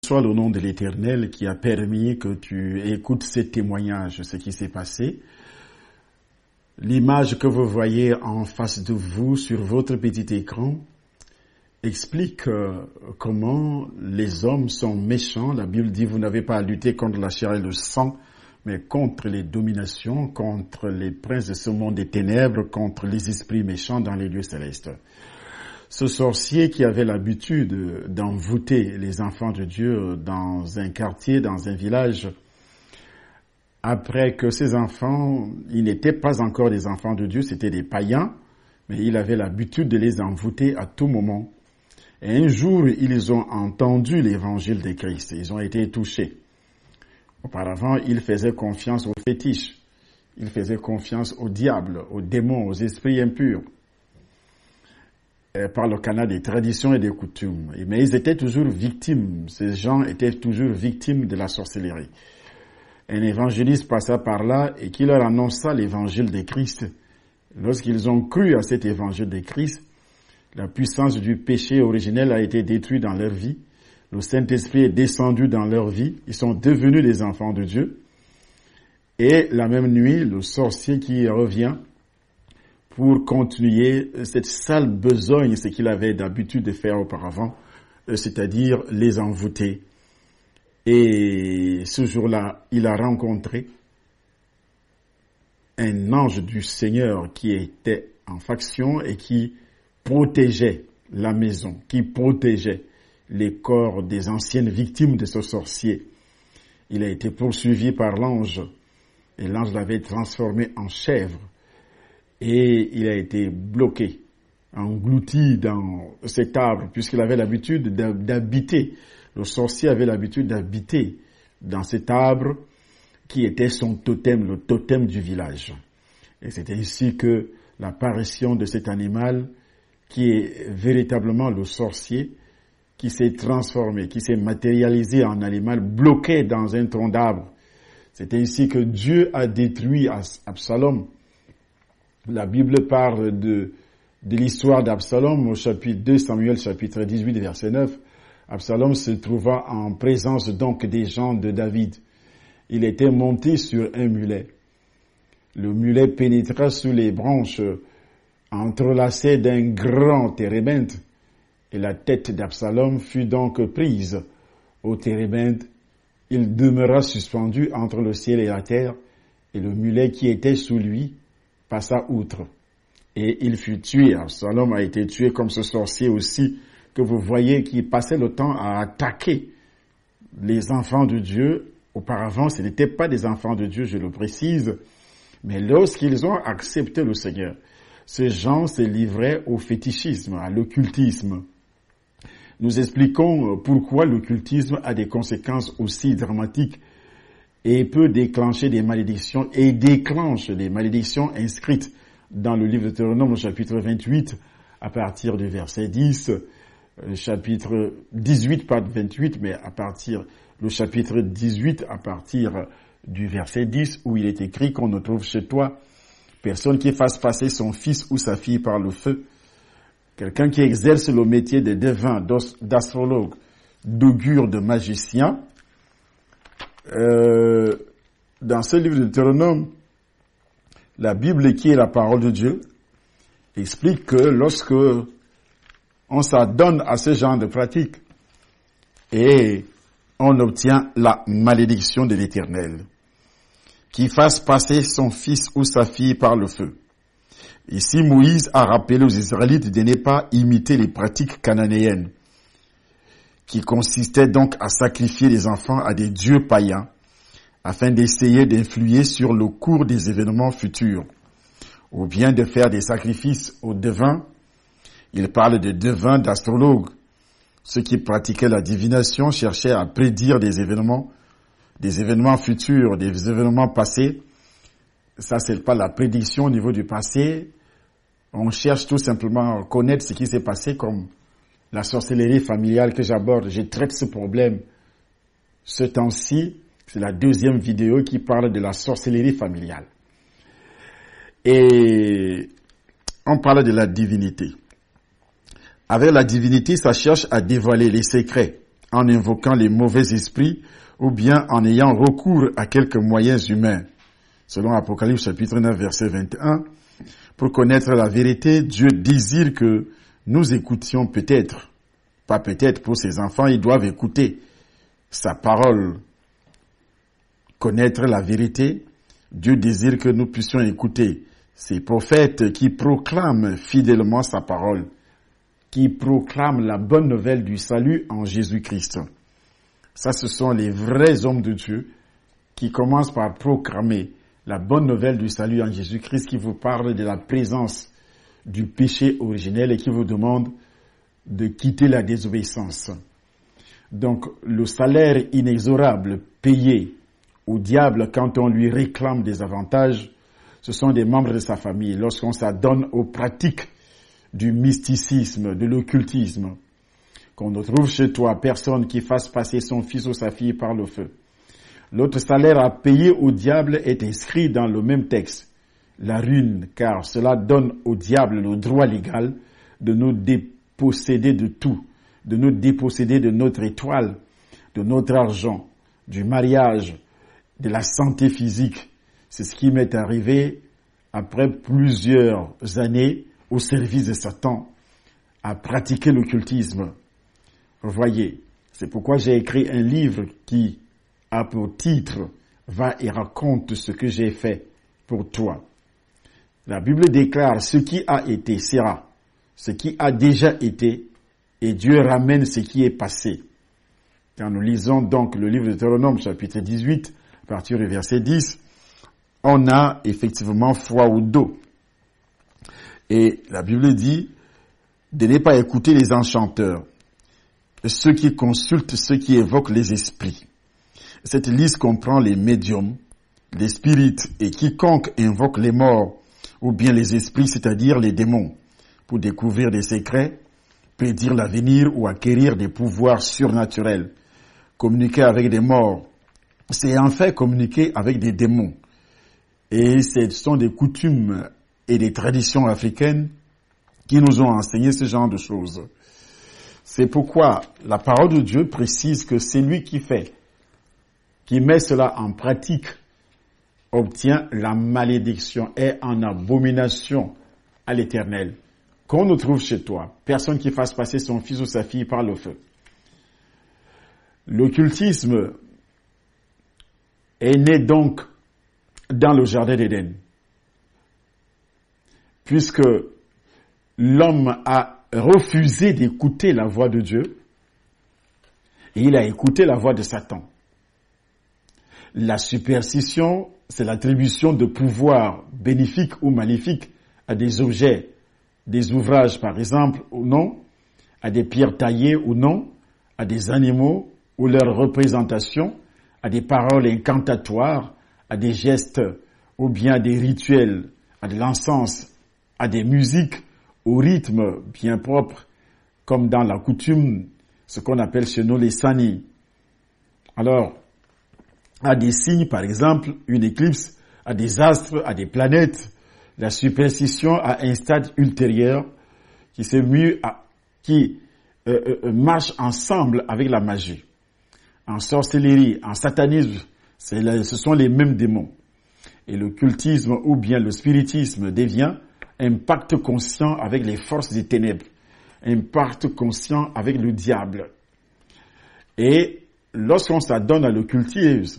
Soit le nom de l'Éternel qui a permis que tu écoutes ces témoignages, ce qui s'est passé. L'image que vous voyez en face de vous sur votre petit écran explique comment les hommes sont méchants. La Bible dit, vous n'avez pas à lutter contre la chair et le sang, mais contre les dominations, contre les princes de ce monde des ténèbres, contre les esprits méchants dans les lieux célestes. Ce sorcier qui avait l'habitude d'envoûter les enfants de Dieu dans un quartier, dans un village, après que ces enfants, ils n'étaient pas encore des enfants de Dieu, c'était des païens, mais il avait l'habitude de les envoûter à tout moment. Et un jour, ils ont entendu l'évangile de Christ, ils ont été touchés. Auparavant, ils faisaient confiance aux fétiches, ils faisaient confiance au diable, aux démons, aux esprits impurs, par le canal des traditions et des coutumes. Mais ils étaient toujours victimes, ces gens étaient toujours victimes de la sorcellerie. Un évangéliste passa par là et qui leur annonça l'évangile de Christ. Lorsqu'ils ont cru à cet évangile de Christ, la puissance du péché originel a été détruite dans leur vie. Le Saint-Esprit est descendu dans leur vie. Ils sont devenus des enfants de Dieu. Et la même nuit, le sorcier qui revient pour continuer cette sale besogne, ce qu'il avait d'habitude de faire auparavant, c'est-à-dire les envoûter. Et ce jour-là, il a rencontré un ange du Seigneur qui était en faction et qui protégeait la maison, qui protégeait les corps des anciennes victimes de ce sorcier. Il a été poursuivi par l'ange et l'ange l'avait transformé en chèvre. Et il a été bloqué, englouti dans cet arbre, puisqu'il avait l'habitude d'habiter. Le sorcier avait l'habitude d'habiter dans cet arbre qui était son totem, le totem du village. Et c'était ici que l'apparition de cet animal, qui est véritablement le sorcier, qui s'est transformé, qui s'est matérialisé en animal bloqué dans un tronc d'arbre. C'était ici que Dieu a détruit Absalom. La Bible parle de l'histoire d'Absalom au chapitre 2, Samuel chapitre 18, verset 9. Absalom se trouva en présence donc des gens de David. Il était monté sur un mulet. Le mulet pénétra sous les branches entrelacées d'un grand térébinthe et la tête d'Absalom fut donc prise au térébinthe. Il demeura suspendu entre le ciel et la terre et le mulet qui était sous lui passa outre, et il fut tué. Absalom a été tué comme ce sorcier aussi, que vous voyez, qui passait le temps à attaquer les enfants de Dieu. Auparavant, ce n'étaient pas des enfants de Dieu, je le précise, mais lorsqu'ils ont accepté le Seigneur, ces gens se livraient au fétichisme, à l'occultisme. Nous expliquons pourquoi l'occultisme a des conséquences aussi dramatiques et peut déclencher des malédictions et déclenche des malédictions inscrites dans le livre de Deutéronome au chapitre 28 à partir du verset 10, chapitre 18 pas 28 mais à partir le chapitre 18 à partir du verset 10 où il est écrit qu'on ne trouve chez toi personne qui fasse passer son fils ou sa fille par le feu, quelqu'un qui exerce le métier de devin, d'astrologue, d'augure, de magicien. Dans ce livre de Deutéronome, la Bible qui est la parole de Dieu explique que lorsque on s'adonne à ce genre de pratique et on obtient la malédiction de l'Éternel, qui fasse passer son fils ou sa fille par le feu. Ici, Moïse a rappelé aux Israélites de ne pas imiter les pratiques cananéennes, qui consistait donc à sacrifier les enfants à des dieux païens, afin d'essayer d'influer sur le cours des événements futurs, ou bien de faire des sacrifices aux devins. Il parle de devins, d'astrologues. Ceux qui pratiquaient la divination cherchaient à prédire des événements futurs, des événements passés. Ça, c'est pas la prédiction au niveau du passé. On cherche tout simplement à connaître ce qui s'est passé, comme la sorcellerie familiale que j'aborde. Je traite ce problème ce temps-ci. C'est la deuxième vidéo qui parle de la sorcellerie familiale. Et on parle de la divinité. Avec la divinité, ça cherche à dévoiler les secrets, en invoquant les mauvais esprits ou bien en ayant recours à quelques moyens humains. Selon Apocalypse chapitre 9 verset 21, pour connaître la vérité, Dieu désire que nous écoutions peut-être, pas peut-être pour ses enfants, ils doivent écouter sa parole. Connaître la vérité, Dieu désire que nous puissions écouter ces prophètes qui proclament fidèlement sa parole, qui proclament la bonne nouvelle du salut en Jésus-Christ. Ça, ce sont les vrais hommes de Dieu qui commencent par proclamer la bonne nouvelle du salut en Jésus-Christ, qui vous parle de la présence du péché originel et qui vous demande de quitter la désobéissance. Donc, le salaire inexorable payé au diable quand on lui réclame des avantages, ce sont des membres de sa famille. Lorsqu'on s'adonne aux pratiques du mysticisme, de l'occultisme, qu'on ne trouve chez toi personne qui fasse passer son fils ou sa fille par le feu. L'autre salaire à payer au diable est inscrit dans le même texte, la ruine, car cela donne au diable le droit légal de nous déposséder de tout, de nous déposséder de notre étoile, de notre argent, du mariage, de la santé physique. C'est ce qui m'est arrivé après plusieurs années au service de Satan, à pratiquer l'occultisme. Vous voyez, c'est pourquoi j'ai écrit un livre qui a pour titre « Va et raconte ce que j'ai fait pour toi ». La Bible déclare « Ce qui a été sera, ce qui a déjà été, et Dieu ramène ce qui est passé ». Quand nous lisons donc le livre de Deutéronome, chapitre 18, à partir du verset 10, on a effectivement foi au dos. Et la Bible dit de ne pas écouter les enchanteurs, ceux qui consultent, ceux qui évoquent les esprits. Cette liste comprend les médiums, les spirites et quiconque invoque les morts ou bien les esprits, c'est-à-dire les démons, pour découvrir des secrets, prédire l'avenir ou acquérir des pouvoirs surnaturels. Communiquer avec des morts, c'est en fait communiquer avec des démons. Et ce sont des coutumes et des traditions africaines qui nous ont enseigné ce genre de choses. C'est pourquoi la parole de Dieu précise que c'est lui qui fait, qui met cela en pratique, obtient la malédiction, est en abomination à l'Éternel. Qu'on ne trouve chez toi personne qui fasse passer son fils ou sa fille par le feu. L'occultisme est né donc dans le jardin d'Éden, puisque l'homme a refusé d'écouter la voix de Dieu et il a écouté la voix de Satan. La superstition, c'est l'attribution de pouvoirs bénéfiques ou maléfiques à des objets, des ouvrages par exemple ou non, à des pierres taillées ou non, à des animaux ou leurs représentations, à des paroles incantatoires, à des gestes ou bien à des rituels, à de l'encens, à des musiques, au rythme bien propre, comme dans la coutume, ce qu'on appelle chez nous les sani. Alors, à des signes, par exemple, une éclipse, à des astres, à des planètes, la superstition à un stade ultérieur qui marche ensemble avec la magie. En sorcellerie, en satanisme, ce sont les mêmes démons. Et l'occultisme ou bien le spiritisme devient un pacte conscient avec les forces des ténèbres, un pacte conscient avec le diable. Et lorsqu'on s'adonne à l'occultisme,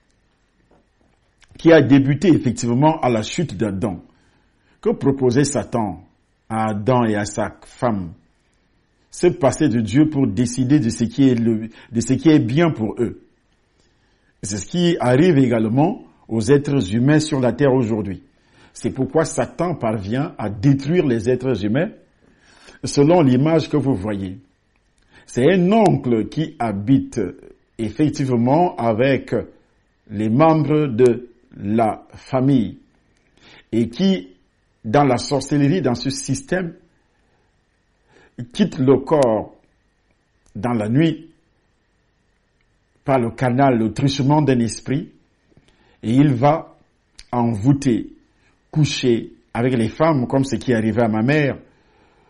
qui a débuté effectivement à la chute d'Adam, que proposait Satan à Adam et à sa femme? Se passer de Dieu pour décider de ce qui est bien pour eux. C'est ce qui arrive également aux êtres humains sur la terre aujourd'hui. C'est pourquoi Satan parvient à détruire les êtres humains selon l'image que vous voyez. C'est un oncle qui habite effectivement avec les membres de la famille et qui, dans la sorcellerie, dans ce système, quitte le corps dans la nuit par le canal, le truchement d'un esprit, et il va envoûter, coucher avec les femmes, comme ce qui est arrivé à ma mère,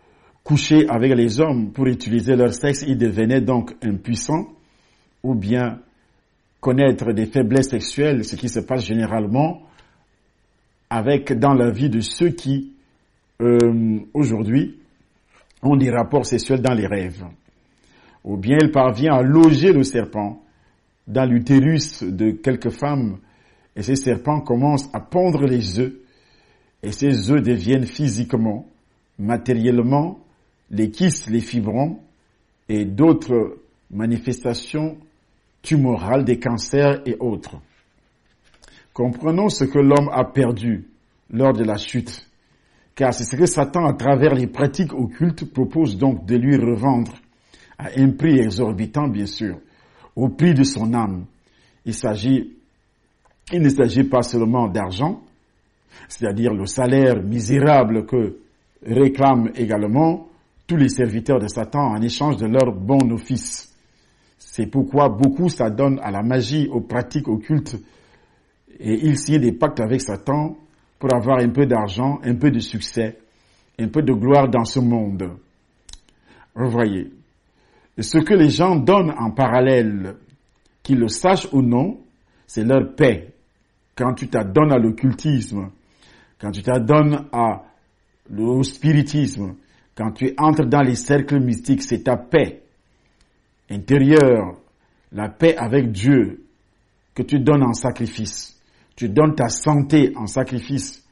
coucher avec les hommes pour utiliser leur sexe, ils devenaient donc impuissants, ou bien connaître des faiblesses sexuelles, ce qui se passe généralement dans la vie de ceux qui, aujourd'hui, ont des rapports sexuels dans les rêves. Ou bien il parvient à loger le serpent dans l'utérus de quelques femmes, et ces serpents commencent à pondre les œufs, et ces œufs deviennent physiquement, matériellement, les kystes, les fibrons, et d'autres manifestations tumorales, des cancers et autres. Comprenons ce que l'homme a perdu lors de la chute, car c'est ce que Satan, à travers les pratiques occultes, propose donc de lui revendre à un prix exorbitant, bien sûr, au prix de son âme. Il ne s'agit pas seulement d'argent, c'est-à-dire le salaire misérable que réclament également tous les serviteurs de Satan en échange de leur bon office. C'est pourquoi beaucoup s'adonnent à la magie, aux pratiques occultes, et ils signent des pactes avec Satan pour avoir un peu d'argent, un peu de succès, un peu de gloire dans ce monde. Vous voyez, ce que les gens donnent en parallèle, qu'ils le sachent ou non, c'est leur paix. Quand tu t'adonnes à l'occultisme, quand tu t'adonnes au spiritisme, quand tu entres dans les cercles mystiques, c'est ta paix intérieure, la paix avec Dieu que tu donnes en sacrifice. Tu donnes ta santé en sacrifice.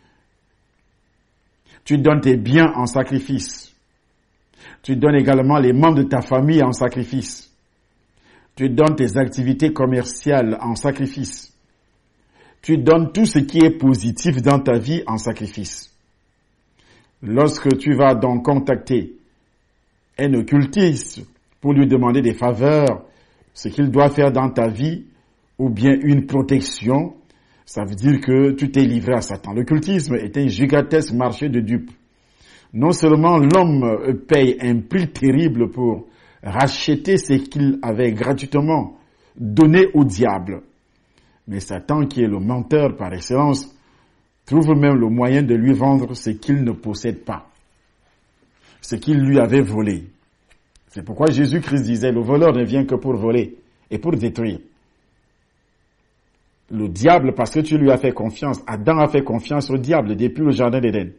Tu donnes tes biens en sacrifice. Tu donnes également les membres de ta famille en sacrifice. Tu donnes tes activités commerciales en sacrifice. Tu donnes tout ce qui est positif dans ta vie en sacrifice. Lorsque tu vas donc contacter un occultiste pour lui demander des faveurs, ce qu'il doit faire dans ta vie, ou bien une protection, ça veut dire que tu t'es livré à Satan. L'occultisme est un gigantesque marché de dupes. Non seulement l'homme paye un prix terrible pour racheter ce qu'il avait gratuitement donné au diable, mais Satan, qui est le menteur par excellence, trouve même le moyen de lui vendre ce qu'il ne possède pas, ce qu'il lui avait volé. C'est pourquoi Jésus-Christ disait, le voleur ne vient que pour voler et pour détruire. Le diable, parce que tu lui as fait confiance, Adam a fait confiance au diable depuis le jardin d'Éden.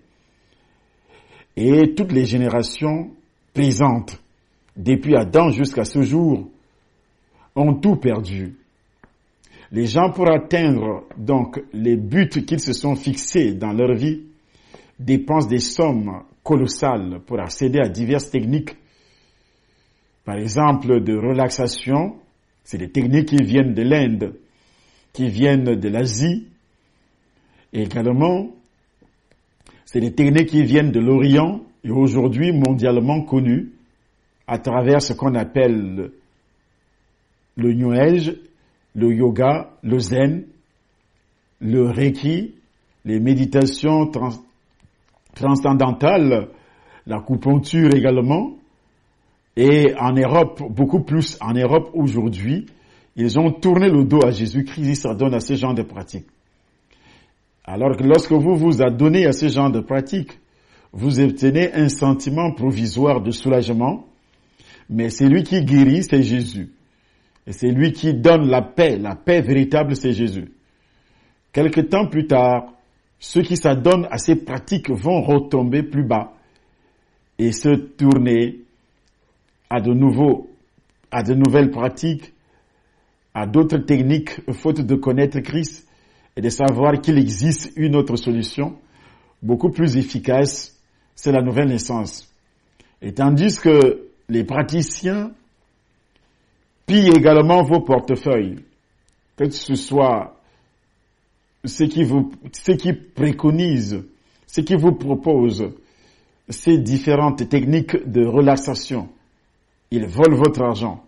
Et toutes les générations présentes, depuis Adam jusqu'à ce jour, ont tout perdu. Les gens, pour atteindre donc les buts qu'ils se sont fixés dans leur vie, dépensent des sommes colossales pour accéder à diverses techniques. Par exemple, de relaxation, c'est des techniques qui viennent de l'Inde, qui viennent de l'Asie. Et également, c'est des techniques qui viennent de l'Orient et aujourd'hui mondialement connues à travers ce qu'on appelle le New Age, le yoga, le zen, le reiki, les méditations transcendantales, l'acupuncture également. Et en Europe, beaucoup plus en Europe aujourd'hui, ils ont tourné le dos à Jésus-Christ, ils s'adonnent à ce genre de pratiques. Alors que lorsque vous vous adonnez à ce genre de pratiques, vous obtenez un sentiment provisoire de soulagement, mais c'est lui qui guérit, c'est Jésus. Et c'est lui qui donne la paix véritable, c'est Jésus. Quelque temps plus tard, ceux qui s'adonnent à ces pratiques vont retomber plus bas et se tourner à de nouvelles pratiques, à d'autres techniques, faute de connaître Christ et de savoir qu'il existe une autre solution, beaucoup plus efficace, c'est la nouvelle naissance. Et tandis que les praticiens pillent également vos portefeuilles, que ce soit ceux qui préconisent, ceux qui vous proposent ces différentes techniques de relaxation. Ils volent votre argent.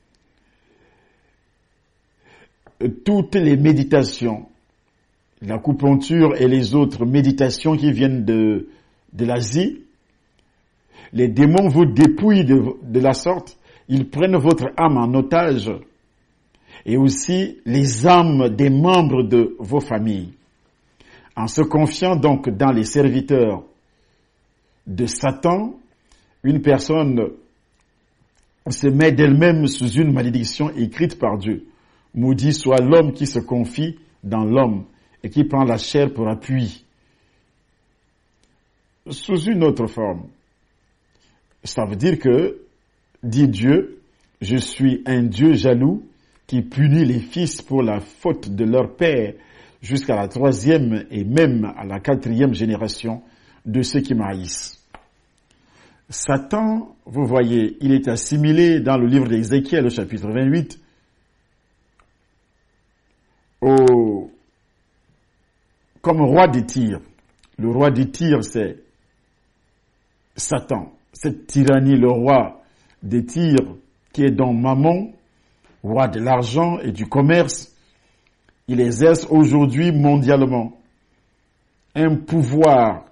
Toutes les méditations, l'acupuncture et les autres méditations qui viennent de l'Asie, les démons vous dépouillent de la sorte, ils prennent votre âme en otage et aussi les âmes des membres de vos familles. En se confiant donc dans les serviteurs de Satan, une personne se met d'elle-même sous une malédiction écrite par Dieu. Maudit soit l'homme qui se confie dans l'homme et qui prend la chair pour appui. Sous une autre forme, ça veut dire que, dit Dieu, je suis un Dieu jaloux qui punit les fils pour la faute de leur père jusqu'à la 3e et même à la 4e génération de ceux qui m'haïssent. Satan, vous voyez, il est assimilé dans le livre d'Ézéchiel, au chapitre 28, comme roi des Tyr. Le roi des Tyr, c'est Satan. Cette tyrannie, le roi des Tyr, qui est dans Mammon, roi de l'argent et du commerce, il exerce aujourd'hui mondialement un pouvoir.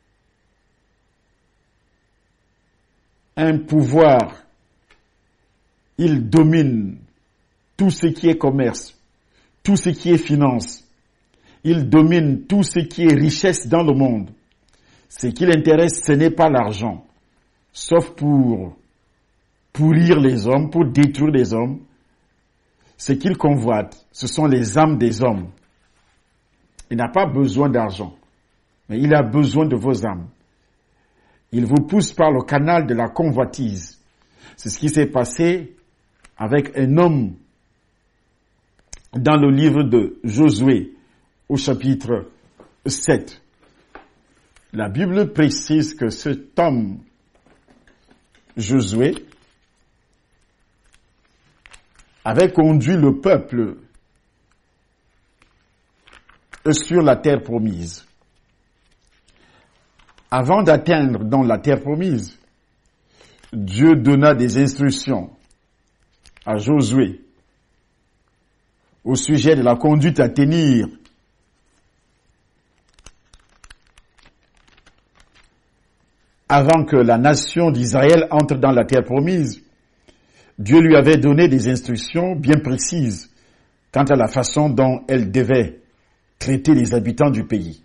Il domine tout ce qui est commerce, tout ce qui est finance. Il domine tout ce qui est richesse dans le monde. Ce qui l'intéresse, ce n'est pas l'argent, sauf pour pourrir les hommes, pour détruire les hommes. Ce qu'il convoite, ce sont les âmes des hommes. Il n'a pas besoin d'argent, mais il a besoin de vos âmes. Il vous pousse par le canal de la convoitise. C'est ce qui s'est passé avec un homme dans le livre de Josué, au chapitre 7. La Bible précise que cet homme, Josué, avait conduit le peuple sur la terre promise. Avant d'atteindre dans la terre promise, Dieu donna des instructions à Josué au sujet de la conduite à tenir. Avant que la nation d'Israël entre dans la terre promise, Dieu lui avait donné des instructions bien précises quant à la façon dont elle devait traiter les habitants du pays.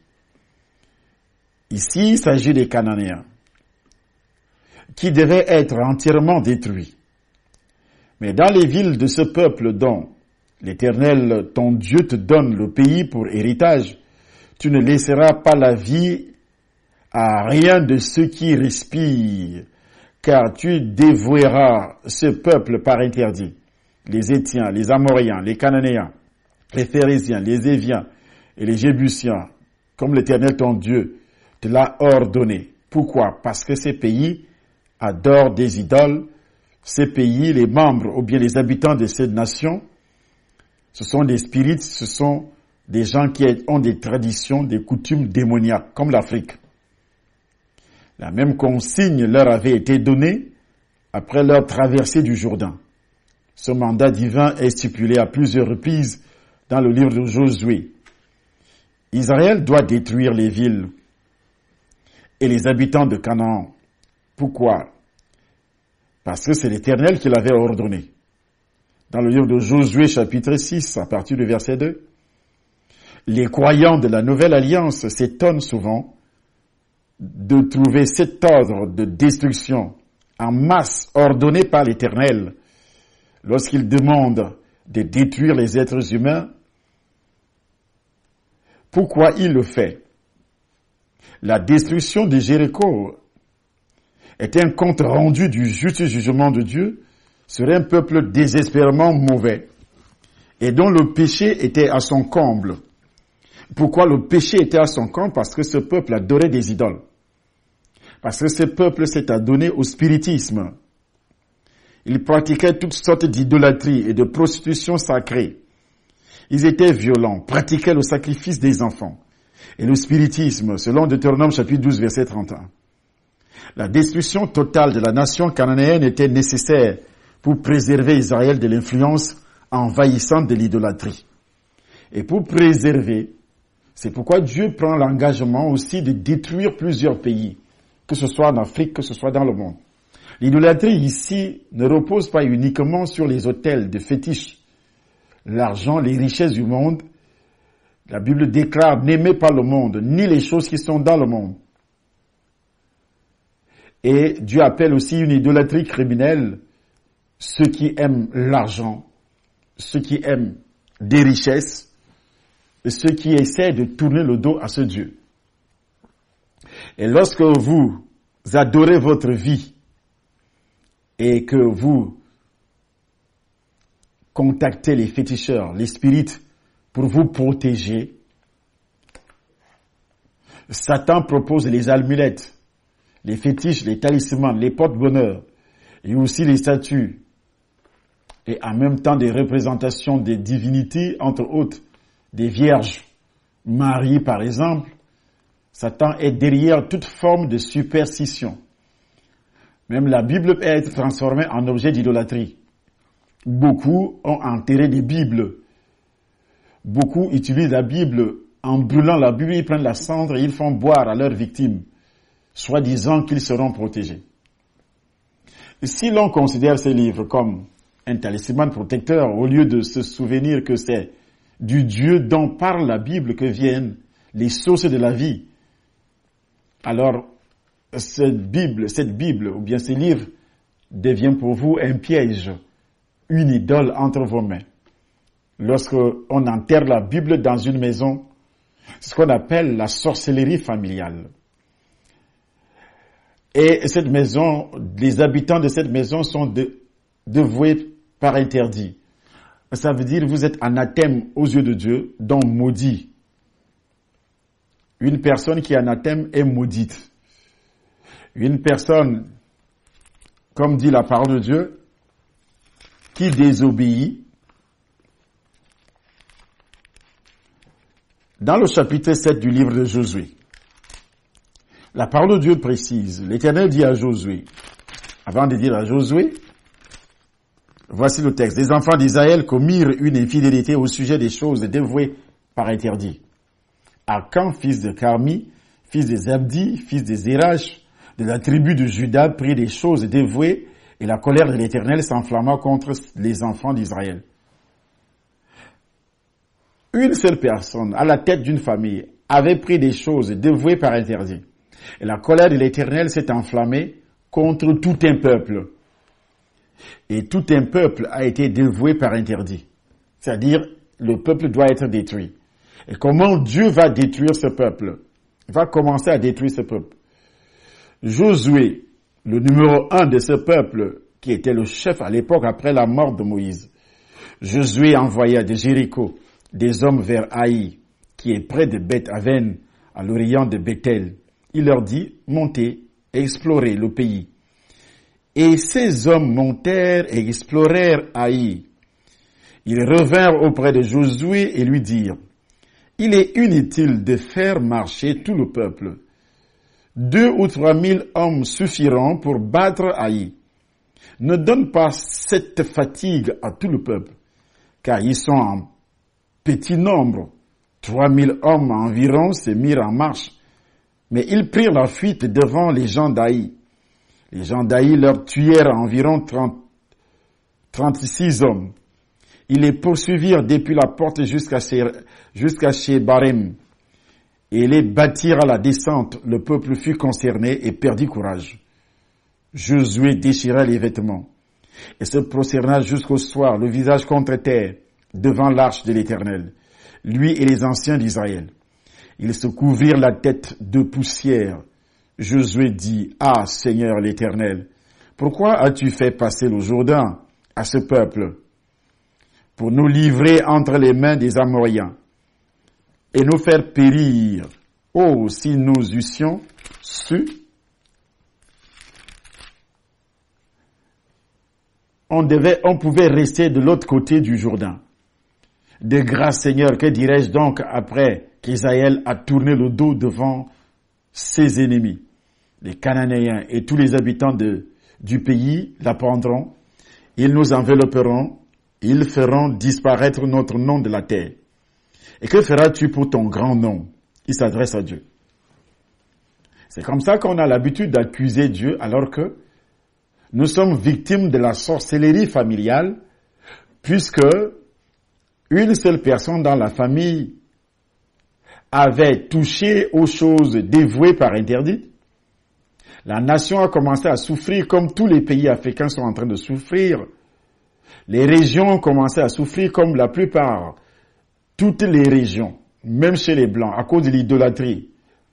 Ici, il s'agit des Cananéens qui devaient être entièrement détruits. Mais dans les villes de ce peuple dont l'Éternel, ton Dieu, te donne le pays pour héritage, tu ne laisseras pas la vie à rien de ceux qui respirent, car tu dévoueras ce peuple par interdit. Les Hétiens, les Amoriens, les Cananéens, les Phérésiens, les Éviens et les Jébusiens, comme l'Éternel ton Dieu te l'a ordonné. Pourquoi? Parce que ces pays adorent des idoles. Ces pays, les membres ou bien les habitants de cette nation, ce sont des spirites, ce sont des gens qui ont des traditions, des coutumes démoniaques, comme l'Afrique. La même consigne leur avait été donnée après leur traversée du Jourdain. Ce mandat divin est stipulé à plusieurs reprises dans le livre de Josué. Israël doit détruire les villes et les habitants de Canaan. Pourquoi? Parce que c'est l'Éternel qui l'avait ordonné. Dans le livre de Josué, chapitre 6, à partir du verset 2, les croyants de la Nouvelle Alliance s'étonnent souvent de trouver cet ordre de destruction en masse ordonné par l'Éternel lorsqu'il demande de détruire les êtres humains. Pourquoi il le fait? La destruction de Jéricho est un compte rendu du juste jugement de Dieu sur un peuple désespérément mauvais et dont le péché était à son comble. Pourquoi le péché était à son comble? Parce que ce peuple adorait des idoles. Parce que ce peuple s'est adonné au spiritisme. Ils pratiquaient toutes sortes d'idolâtries et de prostitution sacrée. Ils étaient violents, pratiquaient le sacrifice des enfants et le spiritisme, selon Deutéronome chapitre 12, verset 31. La destruction totale de la nation cananéenne était nécessaire pour préserver Israël de l'influence envahissante de l'idolâtrie. Et pour préserver, c'est pourquoi Dieu prend l'engagement aussi de détruire plusieurs pays, que ce soit en Afrique, que ce soit dans le monde. L'idolâtrie ici ne repose pas uniquement sur les autels de fétiches. L'argent, les richesses du monde, la Bible déclare: n'aimez pas le monde, ni les choses qui sont dans le monde. Et Dieu appelle aussi une idolâtrie criminelle ceux qui aiment l'argent, ceux qui aiment des richesses, et ceux qui essaient de tourner le dos à ce Dieu. Et lorsque vous adorez votre vie et que vous contactez les féticheurs, les spirites, pour vous protéger, Satan propose les amulettes, les fétiches, les talismans, les porte-bonheur, et aussi les statues, et en même temps des représentations des divinités, entre autres, des vierges, Marie par exemple. Satan est derrière toute forme de superstition. Même la Bible peut être transformée en objet d'idolâtrie. Beaucoup ont enterré des Bibles. Beaucoup utilisent la Bible en brûlant la Bible, ils prennent la cendre et ils font boire à leurs victimes, soi-disant qu'ils seront protégés. Et si l'on considère ces livres comme un talisman protecteur, au lieu de se souvenir que c'est du Dieu dont parle la Bible que viennent les sources de la vie, alors cette Bible ou bien ces livres devient pour vous un piège, une idole entre vos mains. Lorsque on enterre la Bible dans une maison, c'est ce qu'on appelle la sorcellerie familiale. Et cette maison, les habitants de cette maison sont dévoués par interdit. Ça veut dire que vous êtes anathème aux yeux de Dieu, donc maudit. Une personne qui est anathème est maudite. Une personne, comme dit la parole de Dieu, qui désobéit. Dans le chapitre 7 du livre de Josué, la parole de Dieu précise, l'Éternel dit à Josué, avant de dire à Josué, voici le texte, les enfants d'Israël commirent une infidélité au sujet des choses dévouées par interdit. Akan, fils de Carmi, fils de Zabdi, fils de Zérach, de la tribu de Juda, prit des choses dévouées, et la colère de l'Éternel s'enflamma contre les enfants d'Israël. Une seule personne, à la tête d'une famille, avait pris des choses dévouées par interdit. Et la colère de l'Éternel s'est enflammée contre tout un peuple. Et tout un peuple a été dévoué par interdit. C'est-à-dire, le peuple doit être détruit. Et comment Dieu va détruire ce peuple? Il va commencer à détruire ce peuple. Josué, le numéro 1 de ce peuple, qui était le chef à l'époque après la mort de Moïse. Josué envoya de Jéricho des hommes vers Haï, qui est près de Beth-Aven, à l'orient de Bethel. Il leur dit, montez, explorez le pays. Et ces hommes montèrent et explorèrent Haï. Ils revinrent auprès de Josué et lui dirent, il est inutile de faire marcher tout le peuple. 2 ou 3 000 hommes suffiront pour battre Haï. Ne donne pas cette fatigue à tout le peuple, car ils sont en petit nombre. 3 000 hommes environ se mirent en marche, mais ils prirent la fuite devant les gens d'Haï. Les gens d'Haï leur tuèrent environ 36 hommes. Ils les poursuivirent depuis la porte jusqu'à chez Barem et les battirent à la descente. Le peuple fut consterné et perdit courage. Josué déchira les vêtements et se prosterna jusqu'au soir, le visage contre terre, devant l'arche de l'Éternel, lui et les anciens d'Israël. Ils se couvrirent la tête de poussière. Josué dit, « Ah, Seigneur l'Éternel, pourquoi as-tu fait passer le Jourdain à ce peuple pour nous livrer entre les mains des Amoréens et nous faire périr? Oh, si nous eussions su, on pouvait rester de l'autre côté du Jourdain. De grâce, Seigneur, que dirais-je donc après qu'Israël a tourné le dos devant ses ennemis? Les Cananéens et tous les habitants du pays l'apprendront, ils nous envelopperont, ils feront disparaître notre nom de la terre. Et que feras-tu pour ton grand nom? Il s'adresse à Dieu. C'est comme ça qu'on a l'habitude d'accuser Dieu alors que nous sommes victimes de la sorcellerie familiale, puisque une seule personne dans la famille avait touché aux choses dévouées par interdit. La nation a commencé à souffrir comme tous les pays africains sont en train de souffrir. Les régions ont commencé à souffrir comme la plupart, toutes les régions, même chez les Blancs, à cause de l'idolâtrie.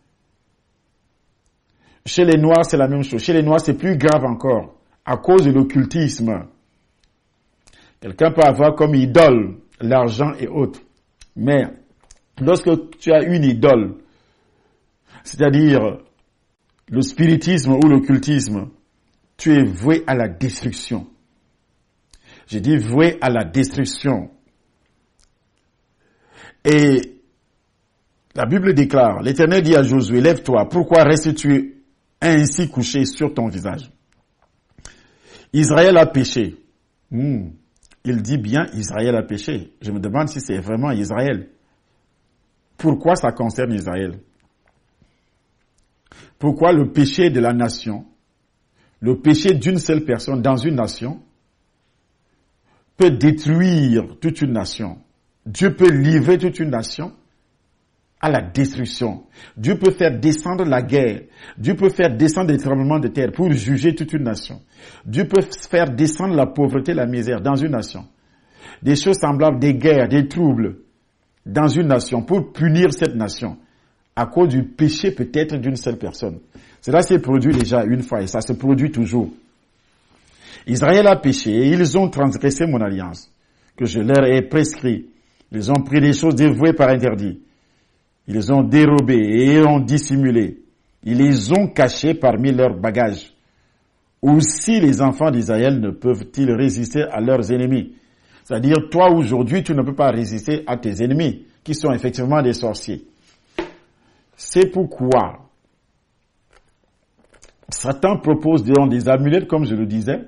Chez les Noirs, c'est la même chose. Chez les Noirs, c'est plus grave encore, à cause de l'occultisme. Quelqu'un peut avoir comme idole l'argent et autres. Mais lorsque tu as une idole, c'est-à-dire le spiritisme ou l'occultisme, tu es voué à la destruction. J'ai dit voué à la destruction. Et la Bible déclare, l'Éternel dit à Josué, lève-toi, pourquoi restes-tu ainsi couché sur ton visage? Israël a péché. Il dit bien Israël a péché. Je me demande si c'est vraiment Israël. Pourquoi ça concerne Israël? Pourquoi le péché de la nation, le péché d'une seule personne dans une nation, peut détruire toute une nation? Dieu peut livrer toute une nation à la destruction. Dieu peut faire descendre la guerre. Dieu peut faire descendre des tremblements de terre pour juger toute une nation. Dieu peut faire descendre la pauvreté, la misère dans une nation. Des choses semblables, des guerres, des troubles dans une nation pour punir cette nation à cause du péché peut-être d'une seule personne. Cela s'est produit déjà une fois et ça se produit toujours. Israël a péché et ils ont transgressé mon alliance que je leur ai prescrit. Ils ont pris des choses dévouées par interdit. Ils ont dérobé et ont dissimulé. Ils les ont cachées parmi leurs bagages. Aussi les enfants d'Israël ne peuvent-ils résister à leurs ennemis. C'est-à-dire, toi aujourd'hui, tu ne peux pas résister à tes ennemis, qui sont effectivement des sorciers. C'est pourquoi Satan propose des amulettes, comme je le disais.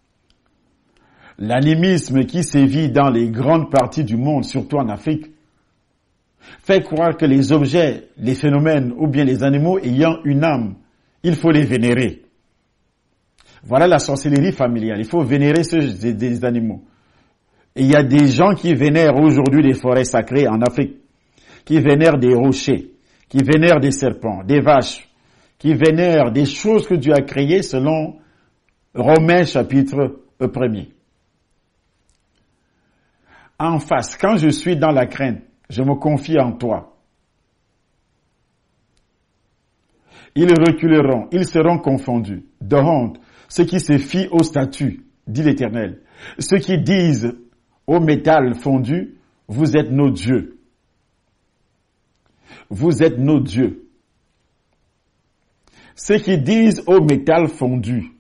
L'animisme qui sévit dans les grandes parties du monde, surtout en Afrique, fait croire que les objets, les phénomènes ou bien les animaux ayant une âme, il faut les vénérer. Voilà la sorcellerie familiale. Il faut vénérer des animaux. Et il y a des gens qui vénèrent aujourd'hui des forêts sacrées en Afrique, qui vénèrent des rochers, qui vénèrent des serpents, des vaches, qui vénèrent des choses que Dieu a créées selon Romains chapitre 1er. En face, quand je suis dans la crainte, je me confie en toi. Ils reculeront, ils seront confondus. De honte, ceux qui se fient au statut, dit l'Éternel. Ceux qui disent au métal fondu, vous êtes nos dieux. Vous êtes nos dieux. Ceux qui disent au métal fondu,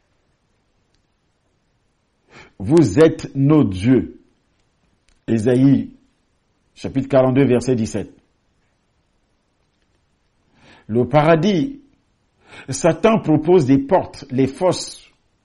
vous êtes nos dieux. Ésaïe, chapitre 42, verset 17. Le paradis, Satan propose des portes, les fausses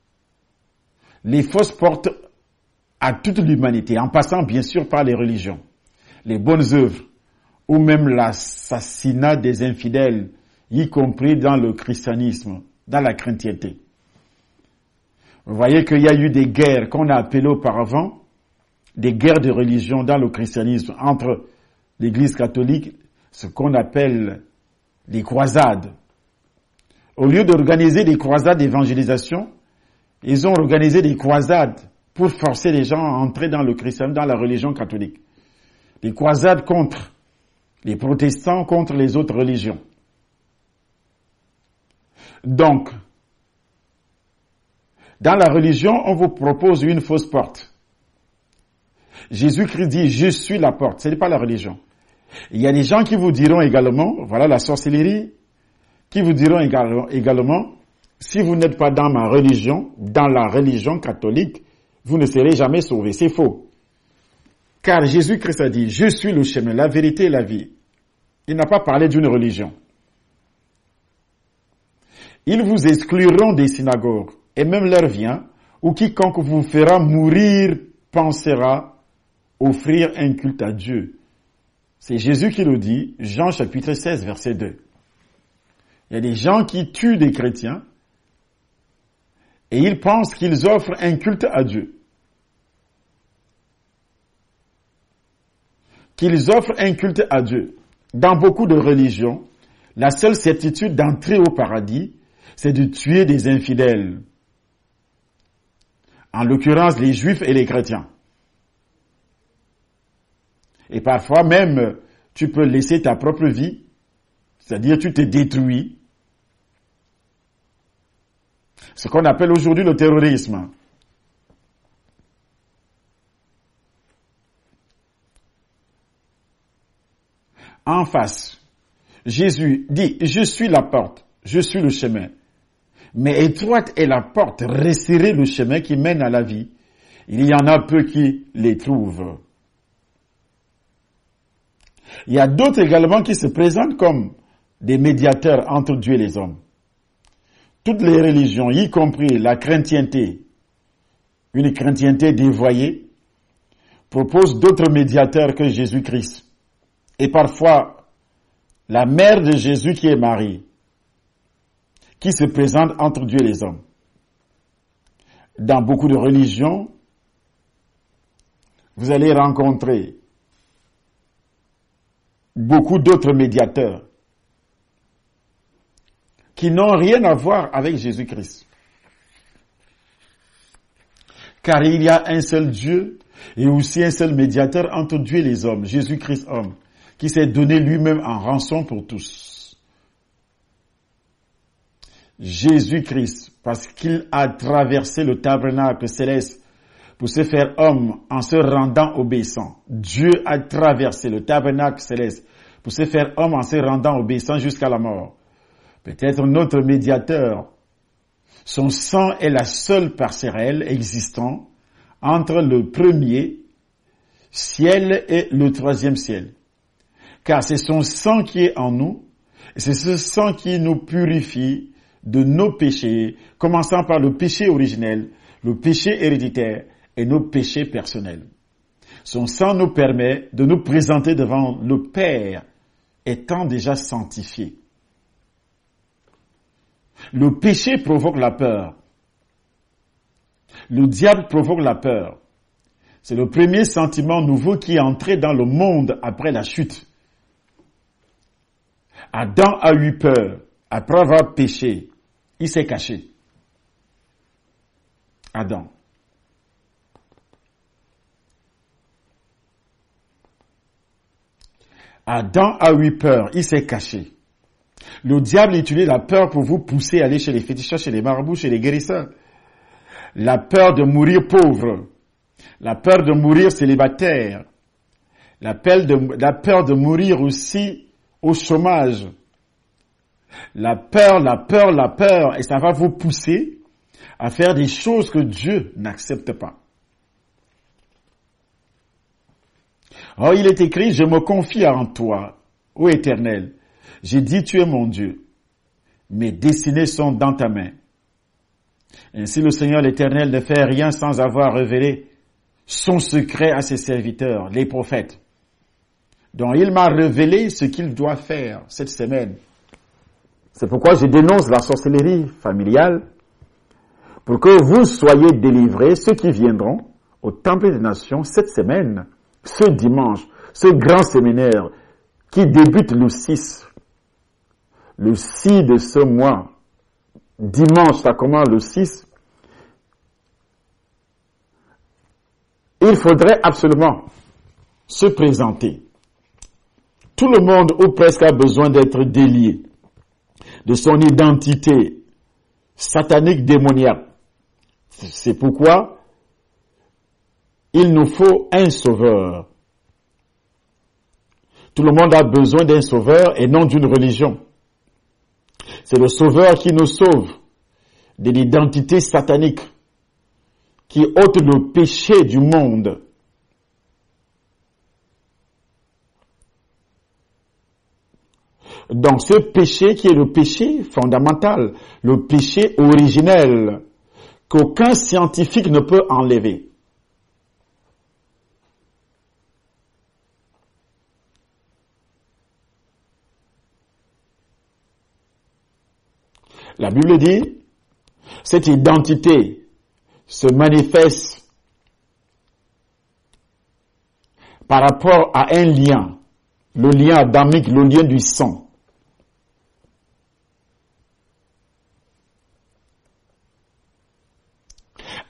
portes à toute l'humanité, en passant bien sûr par les religions, les bonnes œuvres, ou même l'assassinat des infidèles, y compris dans le christianisme, dans la chrétienté. Vous voyez qu'il y a eu des guerres qu'on a appelées auparavant, des guerres de religion dans le christianisme entre l'Église catholique, ce qu'on appelle les croisades. Au lieu d'organiser des croisades d'évangélisation, ils ont organisé des croisades pour forcer les gens à entrer dans le christianisme, dans la religion catholique. Des croisades contre les protestants, contre les autres religions. Donc, dans la religion, on vous propose une fausse porte. Jésus-Christ dit, je suis la porte. Ce n'est pas la religion. Il y a des gens qui vous diront également, voilà la sorcellerie, qui vous diront également, si vous n'êtes pas dans ma religion, dans la religion catholique, vous ne serez jamais sauvés. C'est faux. Car Jésus-Christ a dit, je suis le chemin, la vérité et la vie. Il n'a pas parlé d'une religion. Ils vous excluront des synagogues, et même l'heure vient, où quiconque vous fera mourir pensera offrir un culte à Dieu. C'est Jésus qui le dit, Jean chapitre 16, verset 2. Il y a des gens qui tuent des chrétiens et ils pensent qu'ils offrent un culte à Dieu. Qu'ils offrent un culte à Dieu. Dans beaucoup de religions, la seule certitude d'entrer au paradis, c'est de tuer des infidèles. En l'occurrence, les juifs et les chrétiens. Et parfois même, tu peux laisser ta propre vie, c'est-à-dire tu te détruis. Ce qu'on appelle aujourd'hui le terrorisme. En face, Jésus dit, je suis la porte, je suis le chemin. Mais étroite est la porte, resserré le chemin qui mène à la vie. Il y en a peu qui les trouvent. Il y a d'autres également qui se présentent comme des médiateurs entre Dieu et les hommes. Toutes les religions, y compris la chrétienté, une chrétienté dévoyée, proposent d'autres médiateurs que Jésus-Christ. Et parfois, la mère de Jésus qui est Marie, qui se présente entre Dieu et les hommes. Dans beaucoup de religions, vous allez rencontrer beaucoup d'autres médiateurs qui n'ont rien à voir avec Jésus-Christ. Car il y a un seul Dieu et aussi un seul médiateur entre Dieu et les hommes, Jésus-Christ homme, qui s'est donné lui-même en rançon pour tous. Jésus-Christ, parce qu'il a traversé le tabernacle céleste pour se faire homme en se rendant obéissant. Dieu a traversé le tabernacle céleste pour se faire homme en se rendant obéissant jusqu'à la mort. Peut-être notre médiateur, son sang est la seule passerelle existant entre le premier ciel et le troisième ciel. Car c'est son sang qui est en nous, et c'est ce sang qui nous purifie de nos péchés, commençant par le péché originel, le péché héréditaire et nos péchés personnels. Son sang nous permet de nous présenter devant le Père, étant déjà sanctifiés. Le péché provoque la peur. Le diable provoque la peur. C'est le premier sentiment nouveau qui est entré dans le monde après la chute. Adam a eu peur. Après avoir péché, il s'est caché. Adam. Adam a eu peur, il s'est caché. Le diable utilise la peur pour vous pousser à aller chez les fétichistes, chez les marabouts, chez les guérisseurs. La peur de mourir pauvre. La peur de mourir célibataire. La peur de mourir aussi au chômage. La peur, et ça va vous pousser à faire des choses que Dieu n'accepte pas. Or, il est écrit, je me confie en toi, ô Éternel. J'ai dit, tu es mon Dieu. Mes destinées sont dans ta main. Ainsi, le Seigneur l'Éternel ne fait rien sans avoir révélé son secret à ses serviteurs, les prophètes, dont il m'a révélé ce qu'il doit faire cette semaine. C'est pourquoi je dénonce la sorcellerie familiale, pour que vous soyez délivrés, ceux qui viendront au Temple des Nations cette semaine, ce dimanche, ce grand séminaire qui débute le 6 de ce mois. Dimanche, ça commence le 6. Il faudrait absolument se présenter. Tout le monde ou presque a besoin d'être délié de son identité satanique démoniaque. C'est pourquoi il nous faut un sauveur. Tout le monde a besoin d'un sauveur et non d'une religion. C'est le sauveur qui nous sauve de l'identité satanique qui ôte le péché du monde. Dans ce péché qui est le péché fondamental, le péché originel, qu'aucun scientifique ne peut enlever. La Bible dit, cette identité se manifeste par rapport à un lien, le lien adamique, le lien du sang.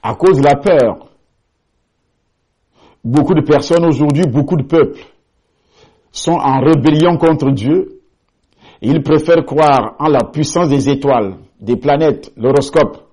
À cause de la peur, beaucoup de personnes aujourd'hui, beaucoup de peuples sont en rébellion contre Dieu. Ils préfèrent croire en la puissance des étoiles, des planètes, l'horoscope.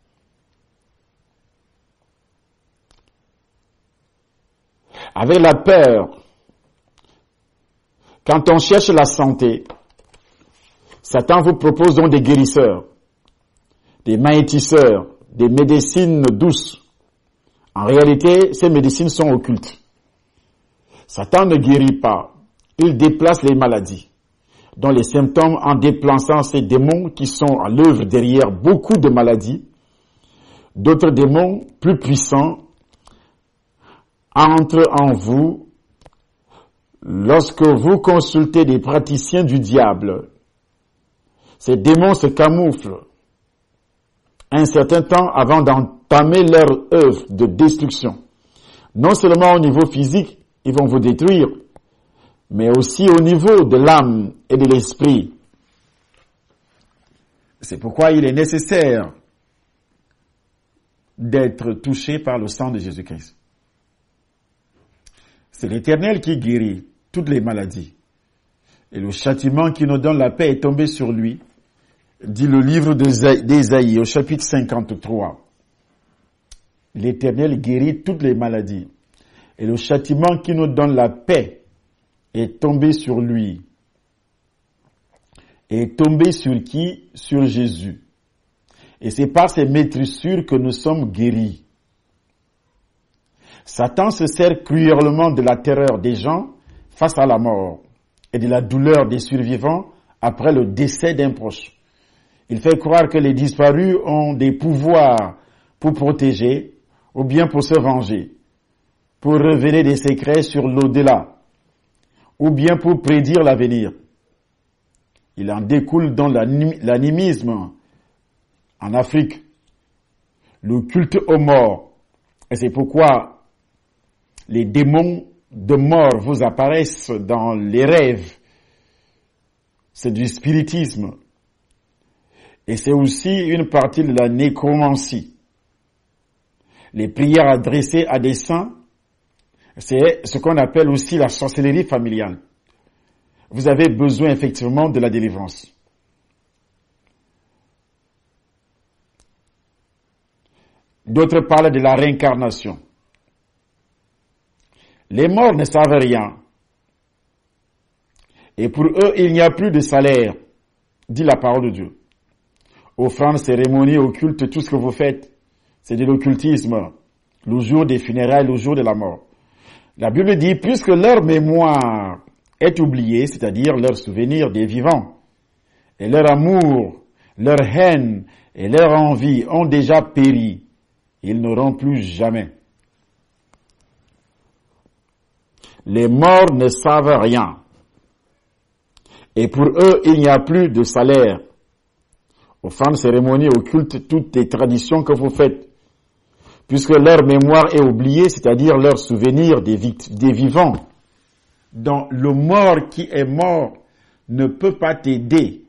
Avec la peur, quand on cherche la santé, Satan vous propose donc des guérisseurs, des magnétiseurs, des médecines douces. En réalité, ces médecines sont occultes. Satan ne guérit pas, il déplace les maladies, dont les symptômes en déplaçant ces démons qui sont à l'œuvre derrière beaucoup de maladies. D'autres démons plus puissants entrent en vous lorsque vous consultez des praticiens du diable. Ces démons se camouflent un certain temps avant d'entamer leur œuvre de destruction. Non seulement au niveau physique, ils vont vous détruire, mais aussi au niveau de l'âme et de l'esprit. C'est pourquoi il est nécessaire d'être touché par le sang de Jésus-Christ. C'est l'Éternel qui guérit toutes les maladies. Et le châtiment qui nous donne la paix est tombé sur lui, dit le livre d'Ésaïe au chapitre 53. L'Éternel guérit toutes les maladies. Et le châtiment qui nous donne la paix est tombé sur lui. Est tombé sur qui? Sur Jésus. Et c'est par ces maîtrissures que nous sommes guéris. Satan se sert cruellement de la terreur des gens face à la mort et de la douleur des survivants après le décès d'un proche. Il fait croire que les disparus ont des pouvoirs pour protéger ou bien pour se venger, pour révéler des secrets sur l'au-delà ou bien pour prédire l'avenir. Il en découle dans l'animisme en Afrique, le culte aux morts. Et c'est pourquoi les démons de mort vous apparaissent dans les rêves. C'est du spiritisme. Et c'est aussi une partie de la nécromancie. Les prières adressées à des saints, c'est ce qu'on appelle aussi la sorcellerie familiale. Vous avez besoin effectivement de la délivrance. D'autres parlent de la réincarnation. Les morts ne savent rien. Et pour eux, il n'y a plus de salaire, dit la parole de Dieu. Offrandes, cérémonies, occultes, tout ce que vous faites, c'est de l'occultisme. Le jour des funérailles, le jour de la mort. La Bible dit, puisque leur mémoire est oubliée, c'est-à-dire leur souvenir des vivants, et leur amour, leur haine et leur envie ont déjà péri, ils n'auront plus jamais. Les morts ne savent rien. Et pour eux, il n'y a plus de salaire. Offrandes, cérémonies, occultes, toutes les traditions que vous faites, puisque leur mémoire est oubliée, c'est-à-dire leur souvenir des vivants. Donc, le mort qui est mort ne peut pas t'aider.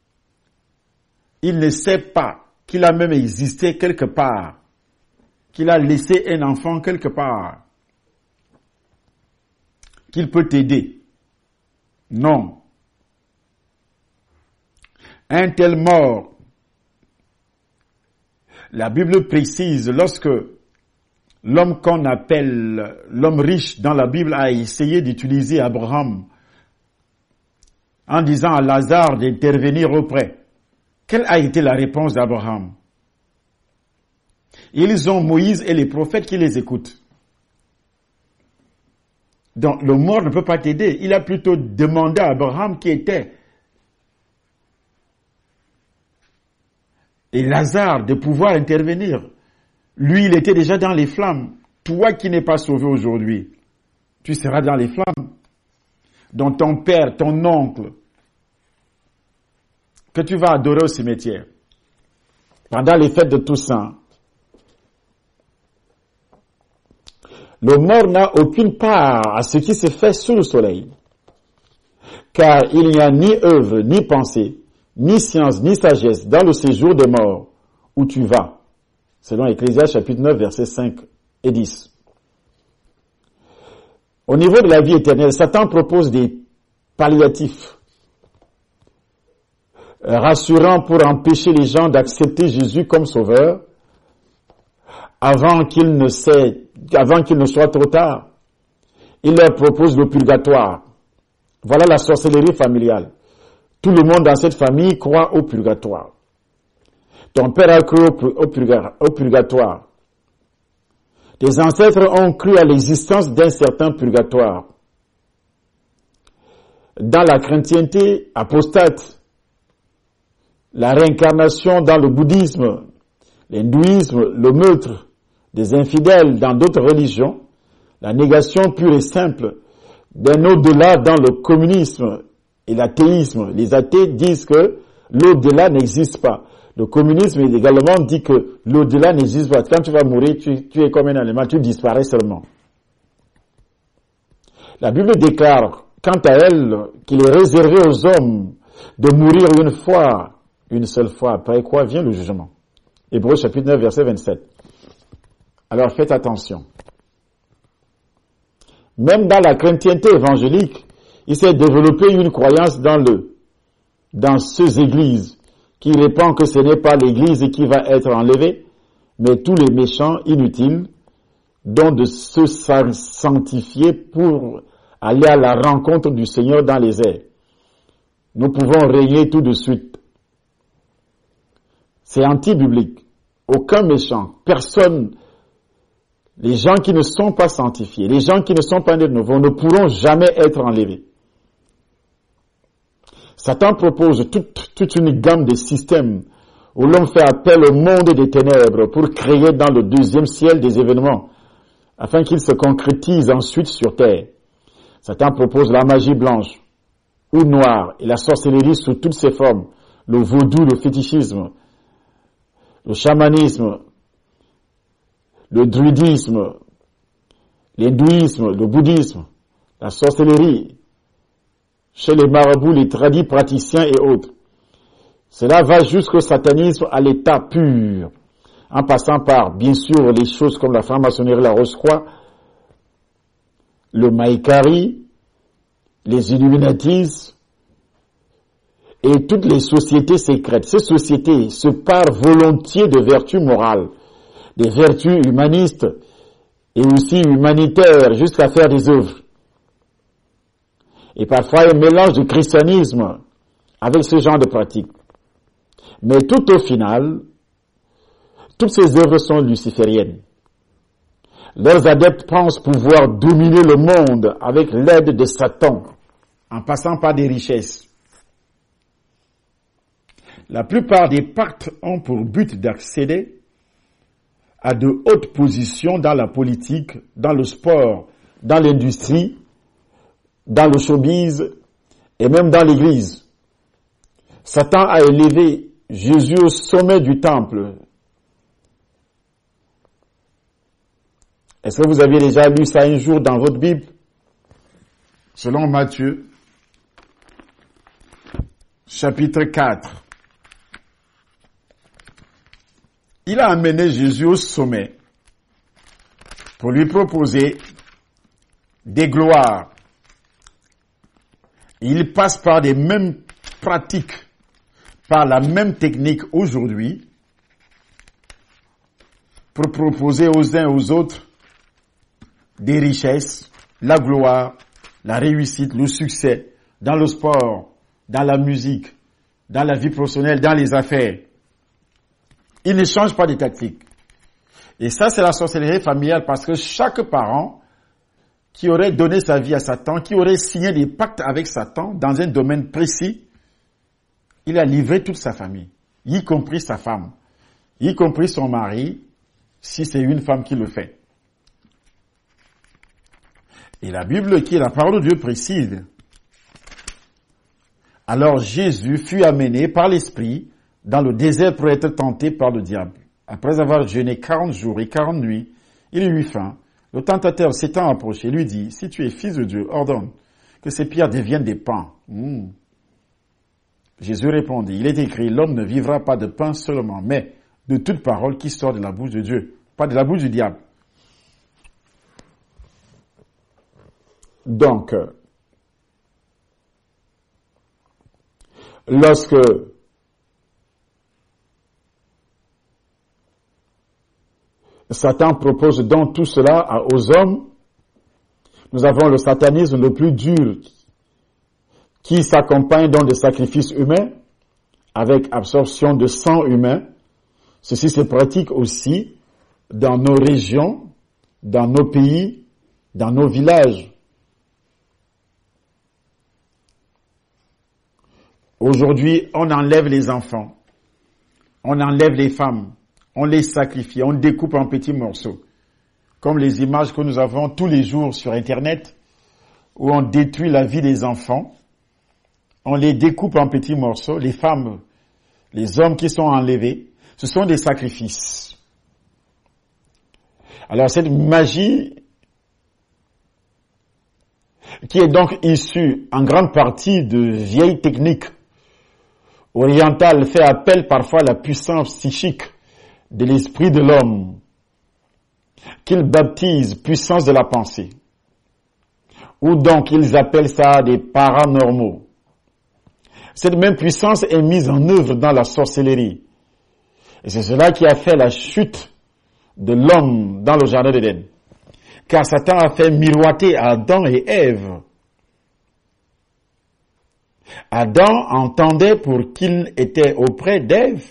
Il ne sait pas qu'il a même existé quelque part, qu'il a laissé un enfant quelque part, qu'il peut t'aider. Non. Un tel mort, la Bible précise, lorsque l'homme qu'on appelle l'homme riche dans la Bible a essayé d'utiliser Abraham en disant à Lazare d'intervenir auprès, quelle a été la réponse d'Abraham? Ils ont Moïse et les prophètes qui les écoutent. Donc le mort ne peut pas t'aider. Il a plutôt demandé à Abraham qui était et Lazare de pouvoir intervenir. Lui, il était déjà dans les flammes. Toi qui n'es pas sauvé aujourd'hui, tu seras dans les flammes. Donc ton père, ton oncle, que tu vas adorer au cimetière, pendant les fêtes de Toussaint, le mort n'a aucune part à ce qui se fait sous le soleil, car il n'y a ni œuvre, ni pensée, ni science, ni sagesse dans le séjour des morts où tu vas. selon Ecclésiaste chapitre 9, versets 5 et 10. Au niveau de la vie éternelle, Satan propose des palliatifs rassurants pour empêcher les gens d'accepter Jésus comme sauveur avant qu'il ne soit trop tard. Il leur propose le purgatoire. Voilà la sorcellerie familiale. Tout le monde dans cette famille croit au purgatoire. Ton père a cru au purgatoire. Tes ancêtres ont cru à l'existence d'un certain purgatoire. Dans la chrétienté apostate, la réincarnation dans le bouddhisme, l'hindouisme, le meurtre des infidèles dans d'autres religions, la négation pure et simple d'un au-delà dans le communisme et l'athéisme. Les athées disent que l'au-delà n'existe pas. Le communisme également dit que l'au-delà n'existe pas. Quand tu vas mourir, tu es comme un animal, tu disparais seulement. La Bible déclare, quant à elle, qu'il est réservé aux hommes de mourir une seule fois, après quoi vient le jugement. Hébreux chapitre 9, verset 27. Alors faites attention. Même dans la chrétienté évangélique, il s'est développé une croyance dans ces églises qui répand que ce n'est pas l'église qui va être enlevée, mais tous les méchants inutiles dont de se sanctifier pour aller à la rencontre du Seigneur dans les airs. Nous pouvons régner tout de suite. C'est anti-biblique. Aucun méchant, personne, les gens qui ne sont pas sanctifiés, les gens qui ne sont pas nés de nouveau ne pourront jamais être enlevés. Satan propose toute une gamme de systèmes où l'homme fait appel au monde des ténèbres pour créer dans le deuxième ciel des événements afin qu'ils se concrétisent ensuite sur terre. Satan propose la magie blanche ou noire et la sorcellerie sous toutes ses formes, le vaudou, le fétichisme, le chamanisme, le druidisme, l'hindouisme, le bouddhisme, la sorcellerie, chez les marabouts, les tradis praticiens et autres. Cela va jusqu'au satanisme à l'état pur, en passant par, bien sûr, les choses comme la franc-maçonnerie, la Rose-Croix, le Maïkari, les Illuminatis, et toutes les sociétés secrètes. Ces sociétés se parent volontiers de vertus morales, des vertus humanistes et aussi humanitaires, jusqu'à faire des œuvres. Et parfois, un mélange de christianisme avec ce genre de pratique. Mais tout au final, toutes ces œuvres sont lucifériennes. Leurs adeptes pensent pouvoir dominer le monde avec l'aide de Satan, en passant par des richesses. La plupart des pactes ont pour but d'accéder à de hautes positions dans la politique, dans le sport, dans l'industrie, dans le showbiz et même dans l'église. Satan a élevé Jésus au sommet du temple. Est-ce que vous aviez déjà lu ça un jour dans votre Bible? Selon Matthieu, chapitre 4. Il a amené Jésus au sommet pour lui proposer des gloires. Il passe par des mêmes pratiques, par la même technique aujourd'hui, pour proposer aux uns et aux autres des richesses, la gloire, la réussite, le succès, dans le sport, dans la musique, dans la vie professionnelle, dans les affaires. Il ne change pas de tactique. Et ça, c'est la sorcellerie familiale, parce que chaque parent qui aurait donné sa vie à Satan, qui aurait signé des pactes avec Satan dans un domaine précis, il a livré toute sa famille, y compris sa femme, y compris son mari, si c'est une femme qui le fait. Et la Bible, qui est la parole de Dieu, précise. Alors Jésus fut amené par l'Esprit dans le désert pour être tenté par le diable. Après avoir jeûné 40 jours et 40 nuits, il eut faim. Le tentateur s'étant approché lui dit, « Si tu es fils de Dieu, ordonne que ces pierres deviennent des pains. » Jésus répondit, « Il est écrit, l'homme ne vivra pas de pain seulement, mais de toute parole qui sort de la bouche de Dieu, pas de la bouche du diable. Donc, lorsque Satan propose donc tout cela aux hommes, nous avons le satanisme le plus dur qui s'accompagne donc de sacrifices humains avec absorption de sang humain. Ceci se pratique aussi dans nos régions, dans nos pays, dans nos villages. Aujourd'hui, on enlève les enfants, on enlève les femmes, on les sacrifie, on découpe en petits morceaux. Comme les images que nous avons tous les jours sur Internet, où on détruit la vie des enfants, on les découpe en petits morceaux, les femmes, les hommes qui sont enlevés, ce sont des sacrifices. Alors cette magie, qui est donc issue en grande partie de vieilles techniques orientales, fait appel parfois à la puissance psychique de l'esprit de l'homme, qu'ils baptisent puissance de la pensée, ou donc ils appellent ça des paranormaux. Cette même puissance est mise en œuvre dans la sorcellerie. Et c'est cela qui a fait la chute de l'homme dans le jardin d'Éden. Car Satan a fait miroiter Adam et Ève. Adam entendait pour qu'il était auprès d'Ève.